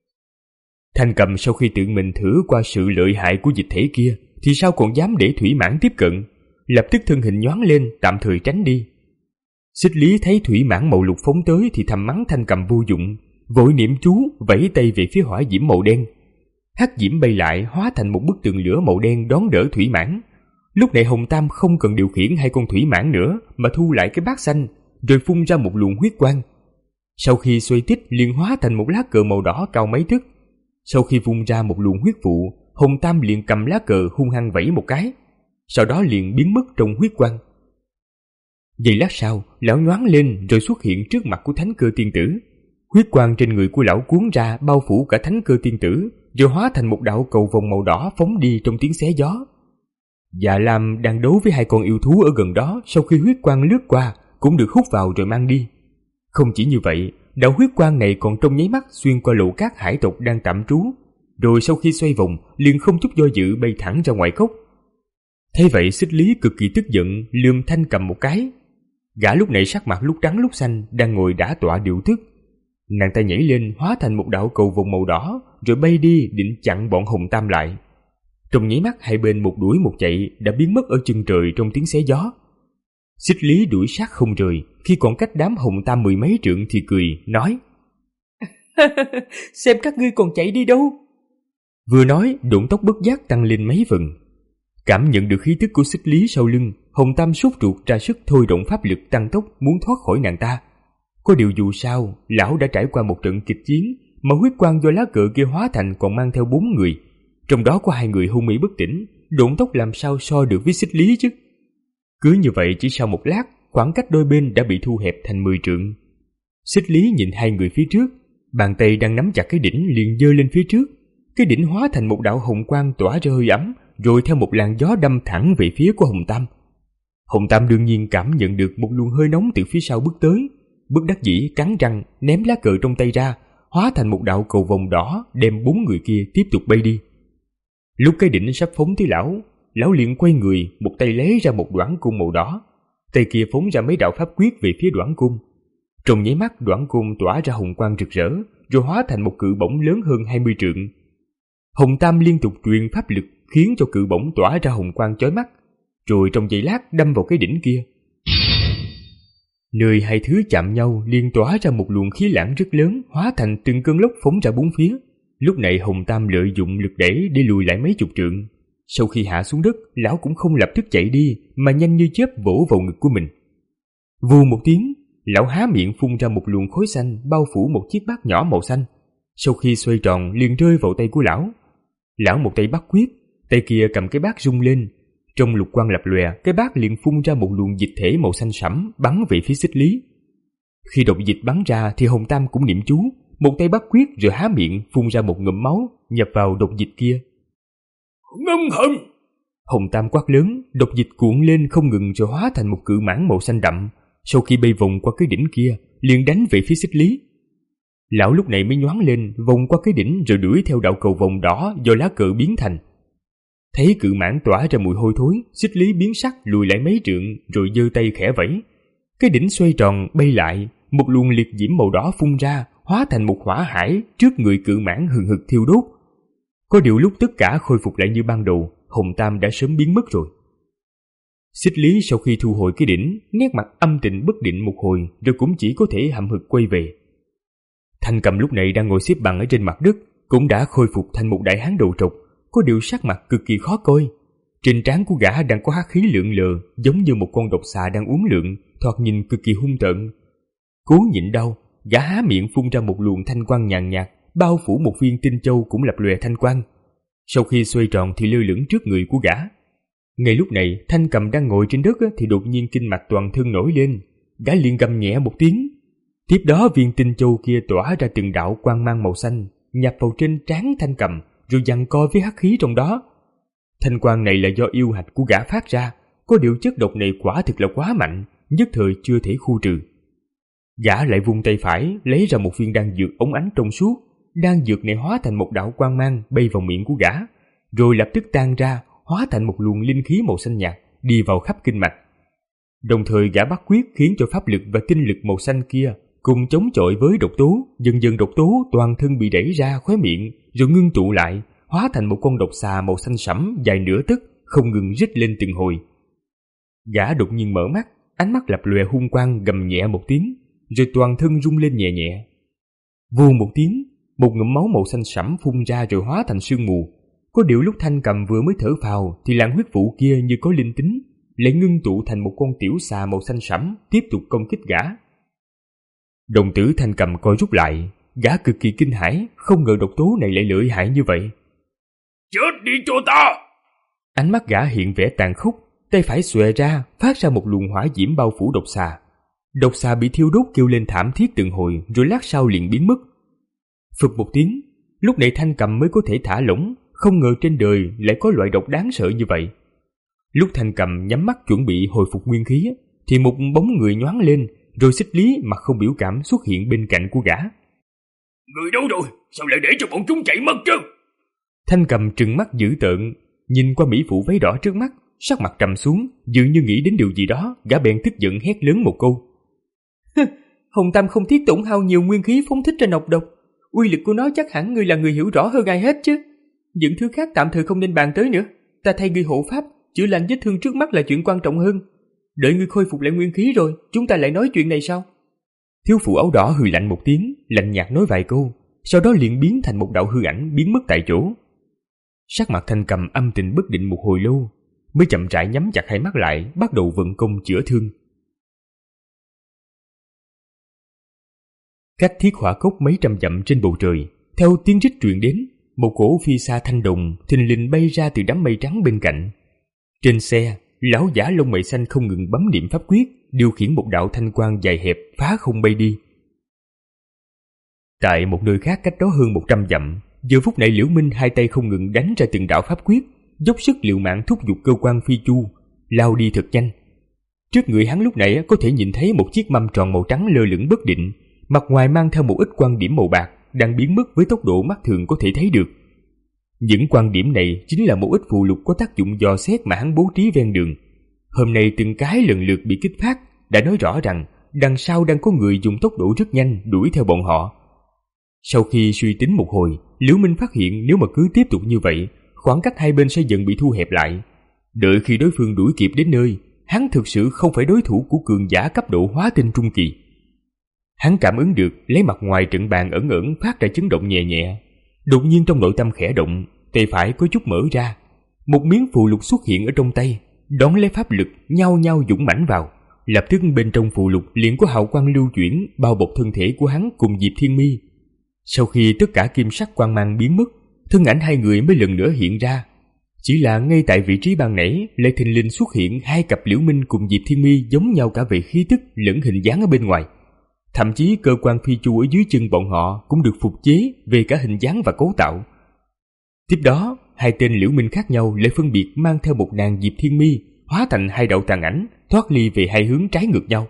Thanh Cầm sau khi tự mình thử qua sự lợi hại của dịch thể kia thì sao còn dám để thủy mãng tiếp cận, lập tức thân hình nhoáng lên tạm thời tránh đi. Xích Lý thấy thủy mãng màu lục phóng tới thì thầm mắng Thanh Cầm vô dụng, vội niệm chú vẫy tay về phía hỏa diễm màu đen. Hắc diễm bay lại hóa thành một bức tường lửa màu đen đón đỡ thủy mãng. Lúc này Hồng Tam không cần điều khiển hai con thủy mãng nữa mà thu lại cái bát xanh, rồi phun ra một luồng huyết quang. Sau khi xoay tích liền hóa thành một lá cờ màu đỏ cao mấy tấc. Sau khi vung ra một luồng huyết vụ, Hồng Tam liền cầm lá cờ hung hăng vẫy một cái, sau đó liền biến mất trong huyết quang. Giây lát sau, lão nhoáng lên rồi xuất hiện trước mặt của Thánh Cơ Tiên Tử. Huyết quang trên người của lão cuốn ra bao phủ cả Thánh Cơ Tiên Tử, rồi hóa thành một đạo cầu vồng màu đỏ phóng đi trong tiếng xé gió. Dạ Lam đang đấu với hai con yêu thú ở gần đó, sau khi huyết quang lướt qua cũng được hút vào rồi mang đi. Không chỉ như vậy, đạo huyết quang này còn trong nháy mắt xuyên qua lũ cát hải tộc đang tạm trú, rồi sau khi xoay vòng liền không chút do dự bay thẳng ra ngoài cốc. Thế vậy Xích Lý cực kỳ tức giận, lườm Thanh Cầm một cái. Gã lúc này sắc mặt lúc trắng lúc xanh, đang ngồi đả tọa điều tức. Nàng ta nhảy lên hóa thành một đạo cầu vồng màu đỏ, rồi bay đi định chặn bọn Hồng Tam lại. Trong nháy mắt hai bên một đuổi một chạy đã biến mất ở chân trời trong tiếng xé gió. Xích Lý đuổi sát không rời, khi còn cách đám Hồng Tam mười mấy trượng thì cười, nói: Xem các ngươi còn chạy đi đâu. Vừa nói, độn tốc bất giác tăng lên mấy phần. Cảm nhận được khí tức của Xích Lý sau lưng, Hồng Tam sốt ruột ra sức thôi động pháp lực tăng tốc muốn thoát khỏi nàng ta. Có điều dù sao, lão đã trải qua một trận kịch chiến, mà huyết quang do lá cờ kia hóa thành còn mang theo bốn người, trong đó có hai người hôn mê bất tỉnh, độn tốc làm sao so được với Xích Lý chứ. Cứ như vậy chỉ sau một lát, khoảng cách đôi bên đã bị thu hẹp thành mười trượng. Xích Lý nhìn hai người phía trước, bàn tay đang nắm chặt cái đỉnh liền giơ lên phía trước. Cái đỉnh hóa thành một đạo hồng quang tỏa ra hơi ấm, rồi theo một làn gió đâm thẳng về phía của Hồng Tam. Hồng Tam đương nhiên cảm nhận được một luồng hơi nóng từ phía sau bước tới, bất đắc dĩ cắn răng ném lá cờ trong tay ra, hóa thành một đạo cầu vồng đỏ đem bốn người kia tiếp tục bay đi. Lúc cái đỉnh sắp phóng tới lão, lão liền quay người, một tay lấy ra một đoản cung màu đỏ, tay kia phóng ra mấy đạo pháp quyết về phía đoản cung. Trong nháy mắt đoản cung tỏa ra hồng quang rực rỡ, rồi hóa thành một cự bổng lớn hơn hai mươi trượng. Hồng Tam liên tục truyền pháp lực khiến cho cự bổng tỏa ra hồng quang chói mắt, rồi trong giây lát đâm vào cái đỉnh kia. Nơi hai thứ chạm nhau liền tỏa ra một luồng khí lãng rất lớn, hóa thành từng cơn lốc phóng ra bốn phía. Lúc này Hồng Tam lợi dụng lực đẩy để lùi lại mấy chục trượng. Sau khi hạ xuống đất, lão cũng không lập tức chạy đi, mà nhanh như chớp vỗ vào ngực của mình. Vù một tiếng, lão há miệng phun ra một luồng khói xanh bao phủ một chiếc bát nhỏ màu xanh. Sau khi xoay tròn liền rơi vào tay của lão. Lão một tay bắt quyết, tay kia cầm cái bát rung lên. Trong lục quang lập lòe, cái bát liền phun ra một luồng dịch thể màu xanh sẫm bắn về phía Xích Lý. Khi độc dịch bắn ra thì Hồng Tam cũng niệm chú, một tay bắt quyết rồi há miệng phun ra một ngụm máu nhập vào độc dịch kia. Ngâm hận! Hồng Tam quát lớn, độc dịch cuộn lên không ngừng rồi hóa thành một cự mãng màu xanh đậm. Sau khi bay vòng qua cái đỉnh kia, liền đánh về phía Xích Lý. Lão lúc này mới nhoáng lên, vòng qua cái đỉnh rồi đuổi theo đạo cầu vòng đỏ do lá cờ biến thành. Thấy cự mãng tỏa ra mùi hôi thối, Xích Lý biến sắc lùi lại mấy trượng rồi giơ tay khẽ vẫy. Cái đỉnh xoay tròn bay lại, một luồng liệt diễm màu đỏ phun ra, hóa thành một hỏa hải trước người cự mãng hừng hực thiêu đốt. Có điều lúc tất cả khôi phục lại như ban đầu, Hồng Tam đã sớm biến mất rồi. Xích Lý sau khi thu hồi cái đỉnh, nét mặt âm tình bất định một hồi, rồi cũng chỉ có thể hậm hực quay về. Thanh Cầm lúc này đang ngồi xếp bằng ở trên mặt đất, cũng đã khôi phục thành một đại hán đầu trọc, có điều sắc mặt cực kỳ khó coi. Trên trán của gã đang có hắc khí lượn lờ, giống như một con độc xà đang uốn lượn, thoạt nhìn cực kỳ hung tợn. Cố nhịn đau, gã há miệng phun ra một luồng thanh quang nhàn nhạt, bao phủ một viên tinh châu cũng lập lòe thanh quang. Sau khi xoay tròn thì lơ lửng trước người của gã. Ngay lúc này, Thanh Cầm đang ngồi trên đất thì đột nhiên kinh mạch toàn thân nổi lên, gã liền gầm nhẹ một tiếng. Tiếp đó viên tinh châu kia tỏa ra từng đạo quang mang màu xanh, nhập vào trên trán Thanh Cầm, rồi giằng co với hắc khí trong đó. Thanh quang này là do yêu hạch của gã phát ra, có điều chất độc này quả thực là quá mạnh, nhất thời chưa thể khu trừ. Gã lại vung tay phải lấy ra một viên đan dược óng ánh trong suốt, đan dược này hóa thành một đạo quang mang bay vào miệng của gã, rồi lập tức tan ra, hóa thành một luồng linh khí màu xanh nhạt đi vào khắp kinh mạch. Đồng thời gã bắt quyết khiến cho pháp lực và tinh lực màu xanh kia cùng chống chọi với độc tố, dần dần độc tố toàn thân bị đẩy ra khóe miệng, rồi ngưng tụ lại, hóa thành một con độc xà màu xanh sẫm dài nửa tấc, không ngừng rít lên từng hồi. Gã đột nhiên mở mắt, ánh mắt lập lòe hung quang, gầm nhẹ một tiếng, rồi toàn thân rung lên nhẹ nhẹ. Vù một tiếng, một ngụm máu màu xanh sẫm phun ra rồi hóa thành sương mù. Có điều lúc Thanh Cầm vừa mới thở phào thì làn huyết vụ kia như có linh tính, lại ngưng tụ thành một con tiểu xà màu xanh sẫm tiếp tục công kích gã. Đồng tử Thanh Cầm coi rút lại, gã cực kỳ kinh hãi, không ngờ độc tố này lại lợi hại như vậy. Chết đi cho ta! Ánh mắt gã hiện vẻ tàn khốc, tay phải xòe ra, phát ra một luồng hỏa diễm bao phủ độc xà. Độc xà bị thiêu đốt kêu lên thảm thiết từng hồi, rồi lát sau liền biến mất. Phực một tiếng, lúc này Thanh Cầm mới có thể thả lỏng, không ngờ trên đời lại có loại độc đáng sợ như vậy. Lúc Thanh Cầm nhắm mắt chuẩn bị hồi phục nguyên khí, thì một bóng người nhoáng lên, rồi Xích Lý mặt không biểu cảm xuất hiện bên cạnh của gã. Người đâu rồi? Sao lại để cho bọn chúng chạy mất chứ? Thanh Cầm trừng mắt dữ tợn, nhìn qua mỹ phụ váy đỏ trước mắt, sắc mặt trầm xuống, dường như nghĩ đến điều gì đó, gã bèn tức giận hét lớn một câu. Hồng Tam không tiếc tổn hao nhiều nguyên khí phóng thích ra nọc độc, uy lực của nó chắc hẳn ngươi là người hiểu rõ hơn ai hết chứ. Những thứ khác tạm thời không nên bàn tới nữa, ta thay ngươi hộ pháp, chữa lành vết thương trước mắt là chuyện quan trọng hơn. Đợi ngươi khôi phục lại nguyên khí rồi, chúng ta lại nói chuyện này sau. Thiếu phụ áo đỏ hừ lạnh một tiếng, lạnh nhạt nói vài câu, sau đó liền biến thành một đạo hư ảnh biến mất tại chỗ. Sắc mặt Thanh Cầm âm tình bất định một hồi lâu, mới chậm rãi nhắm chặt hai mắt lại, bắt đầu vận công chữa thương. Cách Thiết Hỏa Cốc mấy trăm dặm trên bầu trời, theo tiếng rít truyền đến, một cỗ phi sa thanh đồng thình lình bay ra từ đám mây trắng bên cạnh. Trên xe, lão giả lông mày xanh không ngừng bấm niệm pháp quyết, điều khiển một đạo thanh quang dài hẹp phá không bay đi. Tại một nơi khác cách đó hơn một trăm dặm, giờ phút này Liễu Minh hai tay không ngừng đánh ra từng đạo pháp quyết, dốc sức liều mạng thúc giục cơ quan phi chu, lao đi thật nhanh. Trước người hắn lúc này có thể nhìn thấy một chiếc mâm tròn màu trắng lơ lửng bất định, mặt ngoài mang theo một ít quang điểm màu bạc, đang biến mất với tốc độ mắt thường có thể thấy được. Những quang điểm này chính là một ít phù lục có tác dụng dò xét mà hắn bố trí ven đường. Hôm nay từng cái lần lượt bị kích phát, đã nói rõ rằng đằng sau đang có người dùng tốc độ rất nhanh đuổi theo bọn họ. Sau khi suy tính một hồi, Liễu Minh phát hiện nếu mà cứ tiếp tục như vậy, khoảng cách hai bên sẽ dần bị thu hẹp lại. Đợi khi đối phương đuổi kịp đến nơi, hắn thực sự không phải đối thủ của cường giả cấp độ hóa tinh trung kỳ. Hắn cảm ứng được lấy mặt ngoài trận bàn ẩn ẩn phát ra chấn động nhẹ nhẹ. Đột nhiên trong nội tâm khẽ động, tay phải có chút mở ra, một miếng phù lục xuất hiện ở trong tay, đón lấy pháp lực nhao nhao dũng mãnh vào. Lập tức bên trong phù lục liền có hào quang lưu chuyển bao bọc thân thể của hắn cùng Diệp Thiên Mi. Sau khi tất cả kim sắc quang mang biến mất, thân ảnh hai người mới lần nữa hiện ra. Chỉ là ngay tại vị trí ban nãy lại thình lình xuất hiện hai cặp Liễu Minh cùng Diệp Thiên Mi giống nhau cả về khí tức lẫn hình dáng ở bên ngoài. Thậm chí cơ quan phi chu ở dưới chân bọn họ cũng được phục chế về cả hình dáng và cấu tạo. Tiếp đó, hai tên Liễu Minh khác nhau lại phân biệt mang theo một nàng Diệp Thiên Mi, hóa thành hai đạo tàn ảnh, thoát ly về hai hướng trái ngược nhau.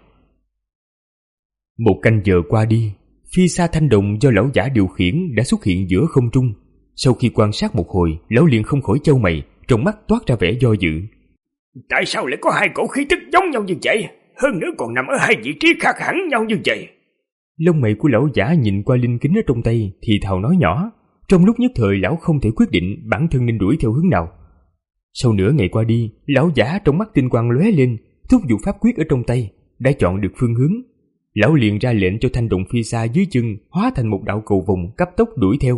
Một canh giờ qua đi, phi sa thanh đồng do lão giả điều khiển đã xuất hiện giữa không trung. Sau khi quan sát một hồi, lão liền không khỏi chau mày, trong mắt toát ra vẻ do dự. Tại sao lại có hai cổ khí tức giống nhau như vậy? Hơn nữa còn nằm ở hai vị trí khác hẳn nhau như vậy. Lông mày của lão giả nhìn qua linh kính ở trong tay, thì thào nói nhỏ. Trong lúc nhất thời lão không thể quyết định bản thân nên đuổi theo hướng nào. Sau nửa ngày qua đi, lão giả trong mắt tinh quang lóe lên, thúc giục pháp quyết ở trong tay, đã chọn được phương hướng. Lão liền ra lệnh cho thanh đồng phi sa dưới chân hóa thành một đạo cầu vồng cấp tốc đuổi theo.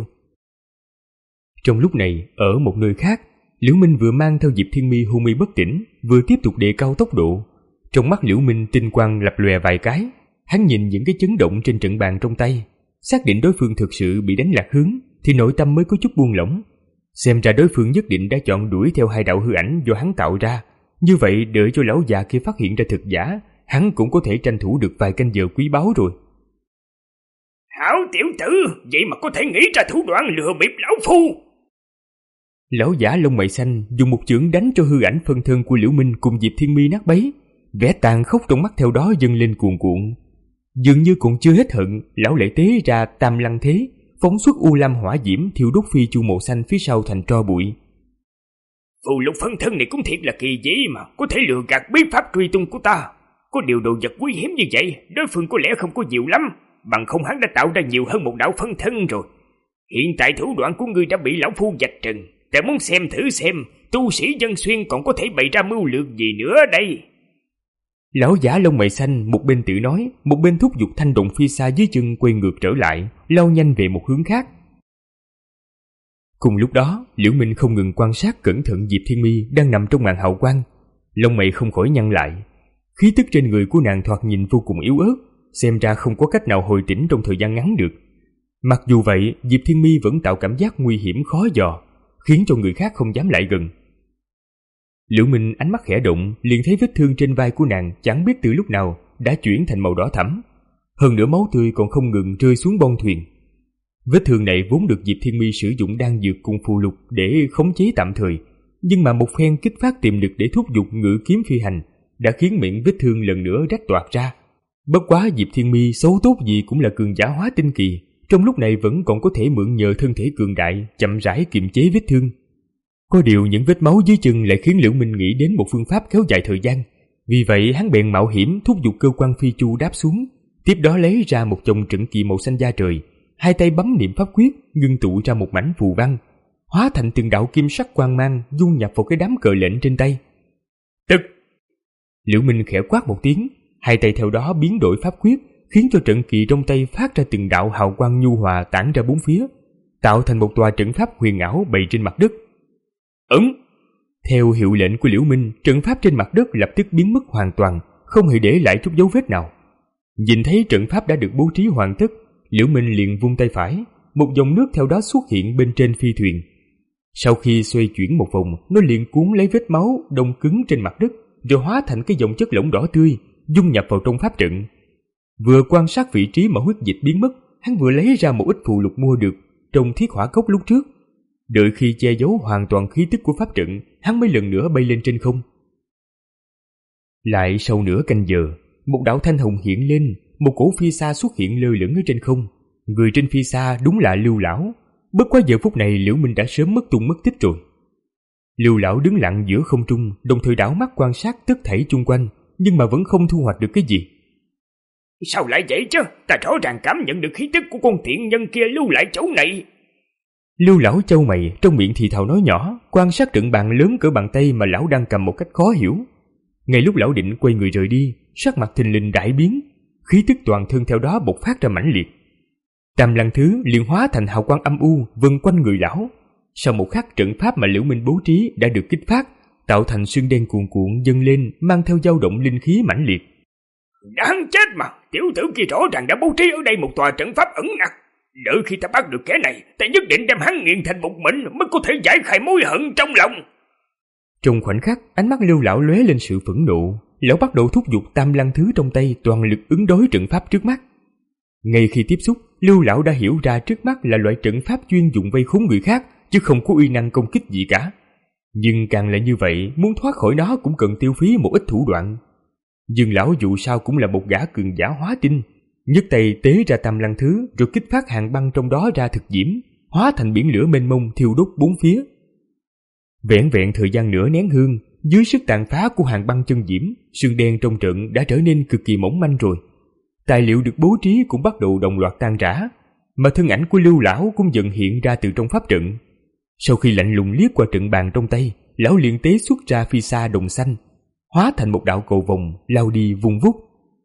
Trong lúc này, ở một nơi khác, Liễu Minh vừa mang theo Diệp Thiên Mi hôn mê bất tỉnh, vừa tiếp tục đề cao tốc độ. Trong mắt Liễu Minh tinh quang lập lòe vài cái, hắn nhìn những cái chấn động trên trận bàn trong tay, xác định đối phương thực sự bị đánh lạc hướng, thì nội tâm mới có chút buông lỏng. Xem ra đối phương nhất định đã chọn đuổi theo hai đạo hư ảnh do hắn tạo ra. Như vậy đợi cho lão già kia phát hiện ra thực giả, hắn cũng có thể tranh thủ được vài canh giờ quý báu rồi. Hảo tiểu tử, vậy mà có thể nghĩ ra thủ đoạn lừa bịp lão phu. Lão giả lông mày xanh dùng một chưởng đánh cho hư ảnh phân thân của Liễu Minh cùng Diệp Thiên Mi nát bấy, vẻ tàn khốc trong mắt theo đó dâng lên cuồn cuộn. Dường như còn chưa hết hận, lão lại tế ra tam lăng thế, phóng xuất u lam hỏa diễm thiêu đốt phi chu màu xanh phía sau thành tro bụi. Phù lục phân thân này cũng thiệt là kỳ dĩ mà, có thể lừa gạt bí pháp truy tung của ta. Có điều đồ vật quý hiếm như vậy, đối phương có lẽ không có nhiều lắm, bằng không hắn đã tạo ra nhiều hơn một đạo phân thân rồi. Hiện tại thủ đoạn của ngươi đã bị lão phu vạch trần, ta muốn xem thử xem tu sĩ Dân Xuyên còn có thể bày ra mưu lược gì nữa đây. Lão giả lông mày xanh một bên tự nói, một bên thúc giục thanh đồng phi xa dưới chân quay ngược trở lại, lao nhanh về một hướng khác. Cùng lúc đó, Liễu Minh không ngừng quan sát cẩn thận Diệp Thiên Mi đang nằm trong màn hào quang, lông mày không khỏi nhăn lại. Khí tức trên người của nàng thoạt nhìn vô cùng yếu ớt, xem ra không có cách nào hồi tỉnh trong thời gian ngắn được. Mặc dù vậy, Diệp Thiên Mi vẫn tạo cảm giác nguy hiểm khó dò, khiến cho người khác không dám lại gần. Liễu Minh ánh mắt khẽ động, liền thấy vết thương trên vai của nàng chẳng biết từ lúc nào đã chuyển thành màu đỏ thẫm, hơn nữa máu tươi còn không ngừng rơi xuống bong thuyền. Vết thương này vốn được Diệp Thiên Mi sử dụng đan dược cùng phù lục để khống chế tạm thời, nhưng mà một phen kích phát tiềm lực để thúc giục ngự kiếm phi hành đã khiến miệng vết thương lần nữa rách toạc ra. Bất quá Diệp Thiên Mi xấu tốt gì cũng là cường giả hóa tinh kỳ, trong lúc này vẫn còn có thể mượn nhờ thân thể cường đại chậm rãi kiềm chế vết thương. Có điều những vết máu dưới chân lại khiến Liễu Minh nghĩ đến một phương pháp kéo dài thời gian. Vì vậy hắn bèn mạo hiểm thúc giục cơ quan phi chu đáp xuống, tiếp đó lấy ra một chồng trận kỳ màu xanh da trời, hai tay bấm niệm pháp quyết, ngưng tụ ra một mảnh phù văn, hóa thành từng đạo kim sắc quang mang dung nhập vào cái đám cờ lệnh trên tay. Tức! Liễu Minh khẽ quát một tiếng, hai tay theo đó biến đổi pháp quyết, khiến cho trận kỳ trong tay phát ra từng đạo hào quang nhu hòa tản ra bốn phía, tạo thành một tòa trận pháp huyền ảo bày trên mặt đất. Ấn! Theo hiệu lệnh của Liễu Minh, trận pháp trên mặt đất lập tức biến mất hoàn toàn, không hề để lại chút dấu vết nào. Nhìn thấy trận pháp đã được bố trí hoàn tất, Liễu Minh liền vung tay phải, một dòng nước theo đó xuất hiện bên trên phi thuyền. Sau khi xoay chuyển một vòng, nó liền cuốn lấy vết máu đông cứng trên mặt đất, rồi hóa thành cái dòng chất lỏng đỏ tươi, dung nhập vào trong pháp trận. Vừa quan sát vị trí mà huyết dịch biến mất, hắn vừa lấy ra một ít phù lục mua được trong thiết hỏa cốc lúc trước. Đợi khi che giấu hoàn toàn khí tức của pháp trận, hắn mới lần nữa bay lên trên không. Lại sau nửa canh giờ, một đạo thanh hồng hiện lên, một cổ phi sa xuất hiện lơ lửng ở trên không. Người trên phi sa đúng là Lưu lão. Bất quá giờ phút này Liễu Minh đã sớm mất tung mất tích rồi. Lưu lão đứng lặng giữa không trung, đồng thời đảo mắt quan sát tất thảy chung quanh, nhưng mà vẫn không thu hoạch được cái gì. Sao lại vậy chứ? Ta rõ ràng cảm nhận được khí tức của con tiện nhân kia lưu lại chỗ này. Lưu lão chau mày, trong miệng thì thào nói nhỏ, quan sát trận bàn lớn cỡ bàn tay mà lão đang cầm một cách khó hiểu. Ngay lúc lão định quay người rời đi, sắc mặt thình lình đại biến, khí tức toàn thân theo đó bộc phát ra mãnh liệt. Tam Lăng Thứ liền hóa thành hào quang âm u vần quanh người lão. Sau một khắc, trận pháp mà Liễu Minh bố trí đã được kích phát, tạo thành sương đen cuồn cuộn dâng lên, mang theo dao động linh khí mãnh liệt. Đáng chết mà, tiểu tử kia rõ ràng đã bố trí ở đây một tòa trận pháp ẩn nặc. Đợi khi ta bắt được kẻ này, ta nhất định đem hắn nghiền thành bột mịn mới có thể giải khai mối hận trong lòng. Trong khoảnh khắc, ánh mắt Lưu lão lóe lên sự phẫn nộ, lão bắt đầu thúc giục Tam Lăng Thứ trong tay toàn lực ứng đối trận pháp trước mắt. Ngay khi tiếp xúc, Lưu lão đã hiểu ra trước mắt là loại trận pháp chuyên dụng vây khốn người khác, chứ không có uy năng công kích gì cả. Nhưng càng là như vậy, muốn thoát khỏi nó cũng cần tiêu phí một ít thủ đoạn. Dương lão dù sao cũng là một gã cường giả hóa tinh, nhấc tay tế ra Tam Lăng Thứ, rồi kích phát hàng băng trong đó ra thực diễm, hóa thành biển lửa mênh mông thiêu đốt bốn phía. Vẹn vẹn thời gian nửa nén hương, dưới sức tàn phá của hàng băng chân diễm, sương đen trong trận đã trở nên cực kỳ mỏng manh rồi. Tài liệu được bố trí cũng bắt đầu đồng loạt tan rã, mà thân ảnh của Lưu lão cũng dần hiện ra từ trong pháp trận. Sau khi lạnh lùng liếc qua trận bàn trong tay, lão liền tế xuất ra phi sa đồng xanh, hóa thành một đạo cầu vồng lao đi vung vút.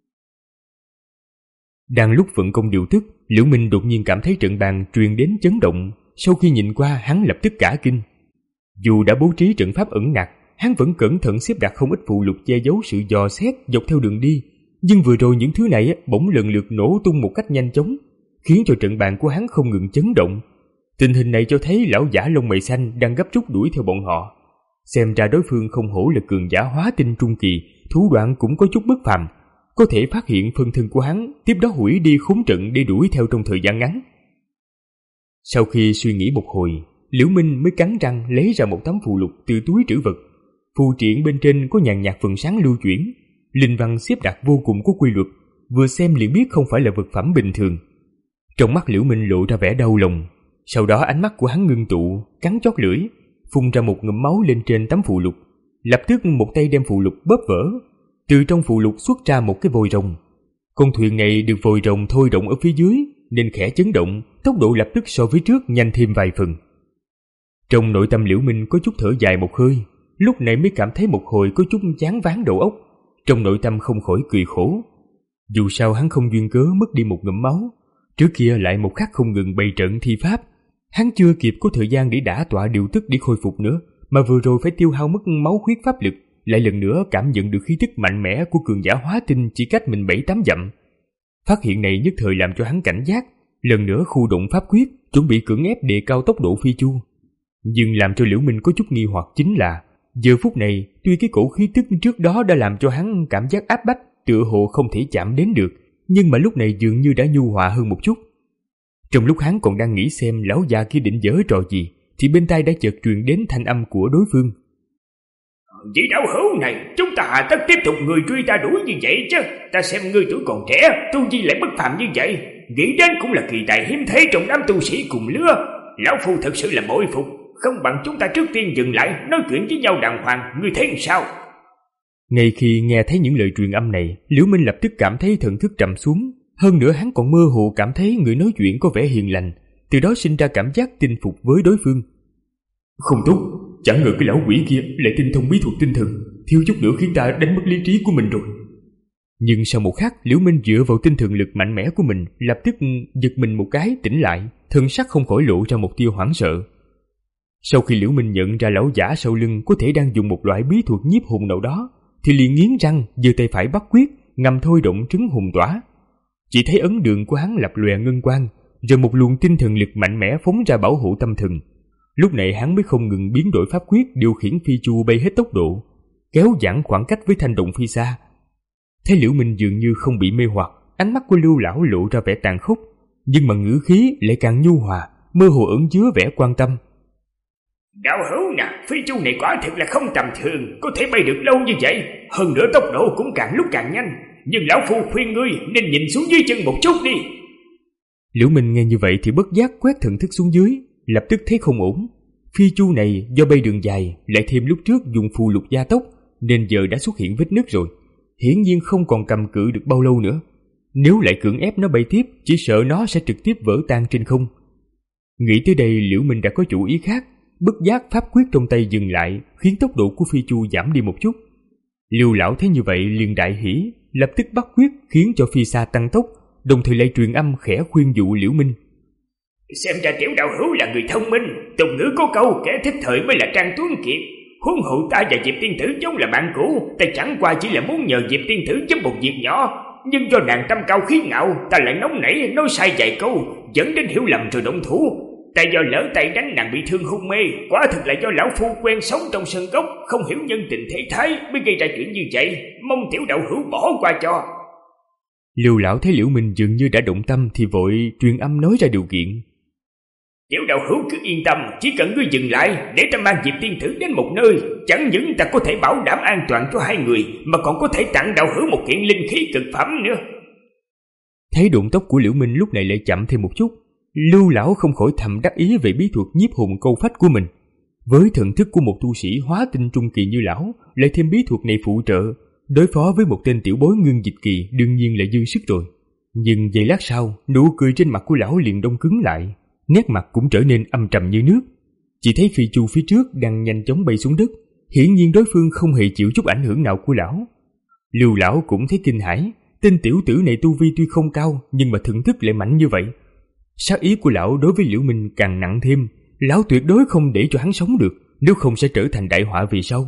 Đang lúc vận công điều tức, Liễu Minh đột nhiên cảm thấy trận bàn truyền đến chấn động. Sau khi nhìn qua, hắn lập tức cả kinh. Dù đã bố trí trận pháp ẩn nặc, hắn vẫn cẩn thận xếp đặt không ít phù lục che giấu sự dò xét dọc theo đường đi, nhưng vừa rồi những thứ này bỗng lần lượt nổ tung một cách nhanh chóng, khiến cho trận bàn của hắn không ngừng chấn động. Tình hình này cho thấy lão giả lông mày xanh đang gấp rút đuổi theo bọn họ. Xem ra đối phương không hổ là cường giả hóa tinh trung kỳ, thủ đoạn cũng có chút bất phàm, có thể phát hiện phân thân của hắn, tiếp đó hủy đi khốn trận để đuổi theo trong thời gian ngắn. Sau khi suy nghĩ một hồi, Liễu Minh mới cắn răng lấy ra một tấm phù lục từ túi trữ vật. Phù triện bên trên có nhàn nhạt phần sáng lưu chuyển, linh văn xếp đặt vô cùng có quy luật, vừa xem liền biết không phải là vật phẩm bình thường. Trong mắt Liễu Minh lộ ra vẻ đau lòng, sau đó ánh mắt của hắn ngưng tụ, cắn chót lưỡi, phun ra một ngụm máu lên trên tấm phù lục. Lập tức một tay đem phù lục bóp vỡ, từ trong phù lục xuất ra một cái vòi rồng. Con thuyền này được vòi rồng thôi động ở phía dưới nên khẽ chấn động, tốc độ lập tức so với trước nhanh thêm vài phần. Trong nội tâm Liễu Minh có chút thở dài một hơi, lúc này mới cảm thấy một hồi có chút chán váng đầu óc, trong nội tâm không khỏi cười khổ. Dù sao hắn không duyên cớ mất đi một ngụm máu, trước kia lại một khắc không ngừng bày trận thi pháp, hắn chưa kịp có thời gian để đả tọa điều tức để khôi phục nữa, mà vừa rồi phải tiêu hao mất máu huyết pháp lực, lại lần nữa cảm nhận được khí tức mạnh mẽ của cường giả hóa tinh chỉ cách mình bảy tám dặm. Phát hiện này nhất thời làm cho hắn cảnh giác, lần nữa khu động pháp quyết, chuẩn bị cưỡng ép đề cao tốc độ phi chu. Nhưng làm cho Liễu Minh có chút nghi hoặc chính là, giờ phút này tuy cái cổ khí tức trước đó đã làm cho hắn cảm giác áp bách, tựa hồ không thể chạm đến được, nhưng mà lúc này dường như đã nhu hòa hơn một chút. Trong lúc hắn còn đang nghĩ xem lão già kia định giở trò gì, thì bên tai đã chợt truyền đến thanh âm của đối phương. Vị đạo hữu này, chúng ta hà tất tiếp tục người truy ta đuổi như vậy chứ? Ta xem ngươi tuổi còn trẻ, tu vi lại bất phàm như vậy, nghĩ đến cũng là kỳ tài hiếm thế trong đám tu sĩ cùng lứa. Lão phu thật sự là bội phục, Không bằng chúng ta trước tiên dừng lại, nói chuyện với nhau đàng hoàng, ngươi thấy sao? Ngay khi nghe thấy những lời truyền âm này, Liễu Minh lập tức cảm thấy thần thức trầm xuống. Hơn nữa hắn còn mơ hồ cảm thấy người nói chuyện có vẻ hiền lành, từ đó sinh ra cảm giác tin phục với đối phương. Không tốt, chẳng ngờ cái lão quỷ kia lại tinh thông bí thuật tinh thần, thiếu chút nữa khiến ta đánh mất lý trí của mình rồi. Nhưng sau một khắc, Liễu Minh dựa vào tinh thần lực mạnh mẽ của mình, lập tức giật mình một cái tỉnh lại, thân sắc không khỏi lộ ra một tia hoảng sợ. Sau khi Liễu Minh nhận ra lão giả sau lưng có thể đang dùng một loại bí thuật nhiếp hồn nào đó, thì liền nghiến răng giơ tay phải bắt quyết, ngầm thôi động trứng hồn tỏa. Chỉ thấy ấn đường của hắn lập lòe ngân quang, rồi một luồng tinh thần lực mạnh mẽ phóng ra bảo hộ tâm thần. Lúc này hắn mới không ngừng biến đổi pháp quyết, điều khiển phi chu bay hết tốc độ, kéo giãn khoảng cách với thanh động phi xa. Thấy Liễu Minh dường như không bị mê hoặc, ánh mắt của Lưu lão lộ ra vẻ tàn khốc, nhưng mà ngữ khí lại càng nhu hòa, mơ hồ ẩn chứa vẻ quan tâm. Đạo hữu nè, phi chu này quả thực là không tầm thường, có thể bay được lâu như vậy, hơn nữa tốc độ cũng càng lúc càng nhanh, nhưng lão phu khuyên ngươi nên nhìn xuống dưới chân một chút đi. Liễu Minh nghe như vậy thì bất giác quét thần thức xuống dưới, lập tức thấy không ổn. Phi chu này do bay đường dài, lại thêm lúc trước dùng phù lục gia tốc, nên giờ đã xuất hiện vết nứt rồi, hiển nhiên không còn cầm cự được bao lâu nữa. Nếu lại cưỡng ép nó bay tiếp, chỉ sợ nó sẽ trực tiếp vỡ tan trên không. Nghĩ tới đây, Liễu Minh đã có chủ ý khác, bất giác pháp quyết trong tay dừng lại, khiến tốc độ của phi chu giảm đi một chút. Lưu lão thấy như vậy liền đại hỉ, lập tức bắt quyết khiến cho phi xa tăng tốc, đồng thời lại truyền âm khẽ khuyên dụ Liễu Minh. Xem ra tiểu đạo hữu là người thông minh, tục ngữ có câu kẻ thích thời mới là trang tuấn kiệt. Huống hộ ta và Diệp tiên tử vốn là bạn cũ, ta chẳng qua chỉ là muốn nhờ Diệp tiên tử giúp một việc nhỏ, nhưng do nàng tâm cao khí ngạo, ta lại nóng nảy nói sai vài câu, dẫn đến hiểu lầm rồi động thủ. Ta do lỡ tay đánh nàng bị thương hôn mê, quả thực là do lão phu quen sống trong sân gốc, không hiểu nhân tình thế thái mới gây ra chuyện như vậy, mong tiểu đạo hữu bỏ qua cho. Lưu lão thấy Liễu Minh dường như đã động tâm thì vội truyền âm nói ra điều kiện. Tiểu đạo hữu cứ yên tâm, chỉ cần ngươi dừng lại để ta mang Diệp tiên tử đến một nơi, chẳng những ta có thể bảo đảm an toàn cho hai người, mà còn có thể tặng đạo hữu một kiện linh khí cực phẩm nữa. Thấy động tốc của Liễu Minh lúc này lại chậm thêm một chút, Lưu lão không khỏi thầm đắc ý về bí thuật nhiếp hồn câu phách của mình. Với thần thức của một tu sĩ hóa tinh trung kỳ như lão, lại thêm bí thuật này phụ trợ, đối phó với một tên tiểu bối ngưng dịch kỳ đương nhiên là dư sức rồi. Nhưng giây lát sau, nụ cười trên mặt của lão liền đông cứng lại, nét mặt cũng trở nên âm trầm như nước. Chỉ thấy phi chu phía trước đang nhanh chóng bay xuống đất, hiển nhiên đối phương không hề chịu chút ảnh hưởng nào của lão. Lưu lão cũng thấy kinh hãi, tên tiểu tử này tu vi tuy không cao, nhưng mà thần thức lại mạnh như vậy. Sát ý của lão đối với Liễu Minh càng nặng thêm, lão tuyệt đối không để cho hắn sống được, nếu không sẽ trở thành đại họa về sau.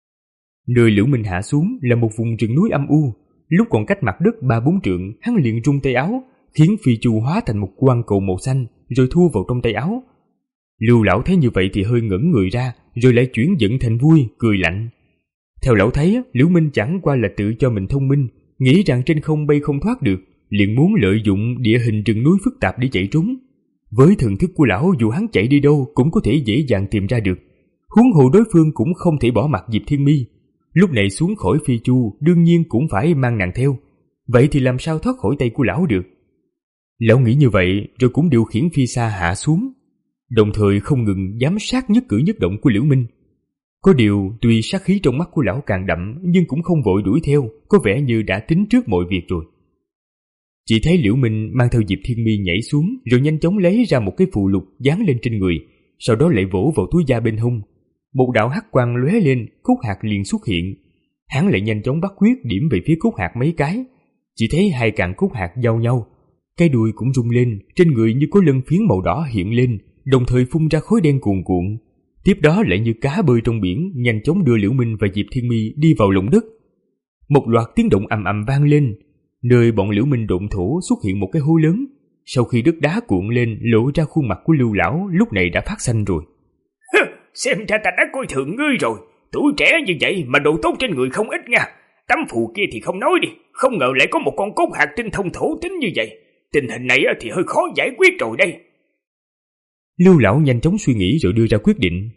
Nơi Liễu Minh hạ xuống là một vùng rừng núi âm u, lúc còn cách mặt đất ba bốn trượng, hắn liền rung tay áo, khiến phi chu hóa thành một quang cầu màu xanh, rồi thu vào trong tay áo. Lưu lão thấy như vậy thì hơi ngẩn người ra, rồi lại chuyển giận thành vui, cười lạnh. Theo lão thấy, Liễu Minh chẳng qua là tự cho mình thông minh, nghĩ rằng trên không bay không thoát được, liền muốn lợi dụng địa hình rừng núi phức tạp để chạy trốn. Với thần thức của lão, dù hắn chạy đi đâu cũng có thể dễ dàng tìm ra được. Huống hồ đối phương cũng không thể bỏ mặc Diệp Thiên Mi, lúc này xuống khỏi phi chu đương nhiên cũng phải mang nàng theo. Vậy thì làm sao thoát khỏi tay của lão được? Lão nghĩ như vậy rồi cũng điều khiển phi xa hạ xuống, đồng thời không ngừng giám sát nhất cử nhất động của Liễu Minh. Có điều tuy sát khí trong mắt của lão càng đậm, nhưng cũng không vội đuổi theo, có vẻ như đã tính trước mọi việc rồi. Chỉ thấy Liễu Minh mang theo Diệp Thiên Mi nhảy xuống, rồi nhanh chóng lấy ra một cái phù lục dán lên trên người, sau đó lại vỗ vào túi da bên hông. Một đạo hắc quang lóe lên, cúc hạt liền xuất hiện. Hắn lại nhanh chóng bắt quyết điểm về phía cúc hạt mấy cái, chỉ thấy hai cạn cúc hạt giao nhau, cái đuôi cũng rung lên, trên người như có lân phiến màu đỏ hiện lên, đồng thời phun ra khói đen cuồn cuộn. Tiếp đó lại như cá bơi trong biển, nhanh chóng đưa Liễu Minh và Diệp Thiên Mi đi vào lòng đất. Một loạt tiếng động ầm ầm vang lên, nơi bọn Liễu Minh độn thổ xuất hiện một cái hố lớn. Sau khi đất đá cuộn lên, lộ ra khuôn mặt của Lưu lão lúc này đã phát xanh rồi. Xem ra ta đã coi thường ngươi rồi, tuổi trẻ như vậy mà độ tốt trên người không ít nha. Tấm phù kia thì không nói đi, không ngờ lại có một con cốt hạt tinh thông thổ tính như vậy. Tình hình này thì hơi khó giải quyết rồi đây. Lưu lão nhanh chóng suy nghĩ rồi đưa ra quyết định.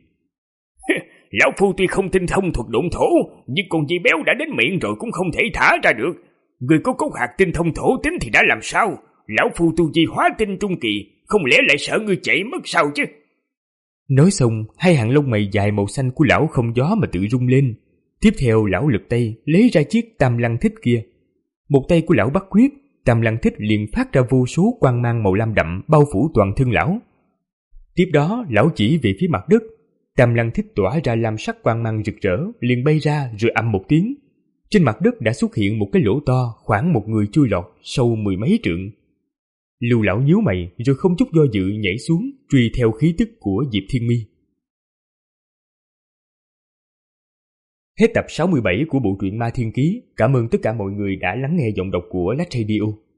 Lão phu tuy không tinh thông thuật độn thổ, nhưng con dây béo đã đến miệng rồi cũng không thể thả ra được. Người có cốt hạt tinh thông thổ tính thì đã làm sao? Lão phu tu vi hóa tinh trung kỳ, không lẽ lại sợ ngươi chạy mất sao chứ? Nói xong, hai hàng lông mày dài màu xanh của lão không gió mà tự rung lên. Tiếp theo lão lực tay lấy ra chiếc tam lăng thích kia. Một tay của lão bắt quyết, tam lăng thích liền phát ra vô số quang mang màu lam đậm bao phủ toàn thân lão. Tiếp đó lão chỉ về phía mặt đất, tam lăng thích tỏa ra lam sắc quang mang rực rỡ liền bay ra rồi ầm một tiếng. Trên mặt đất đã xuất hiện một cái lỗ to khoảng một người chui lọt sâu mười mấy trượng. Lưu lão nhíu mày rồi không chút do dự nhảy xuống truy theo khí tức của Diệp Thiên Mi. Hết tập sáu mươi bảy của bộ truyện Ma Thiên Ký. Cảm ơn tất cả mọi người đã lắng nghe giọng đọc của Lách Radio.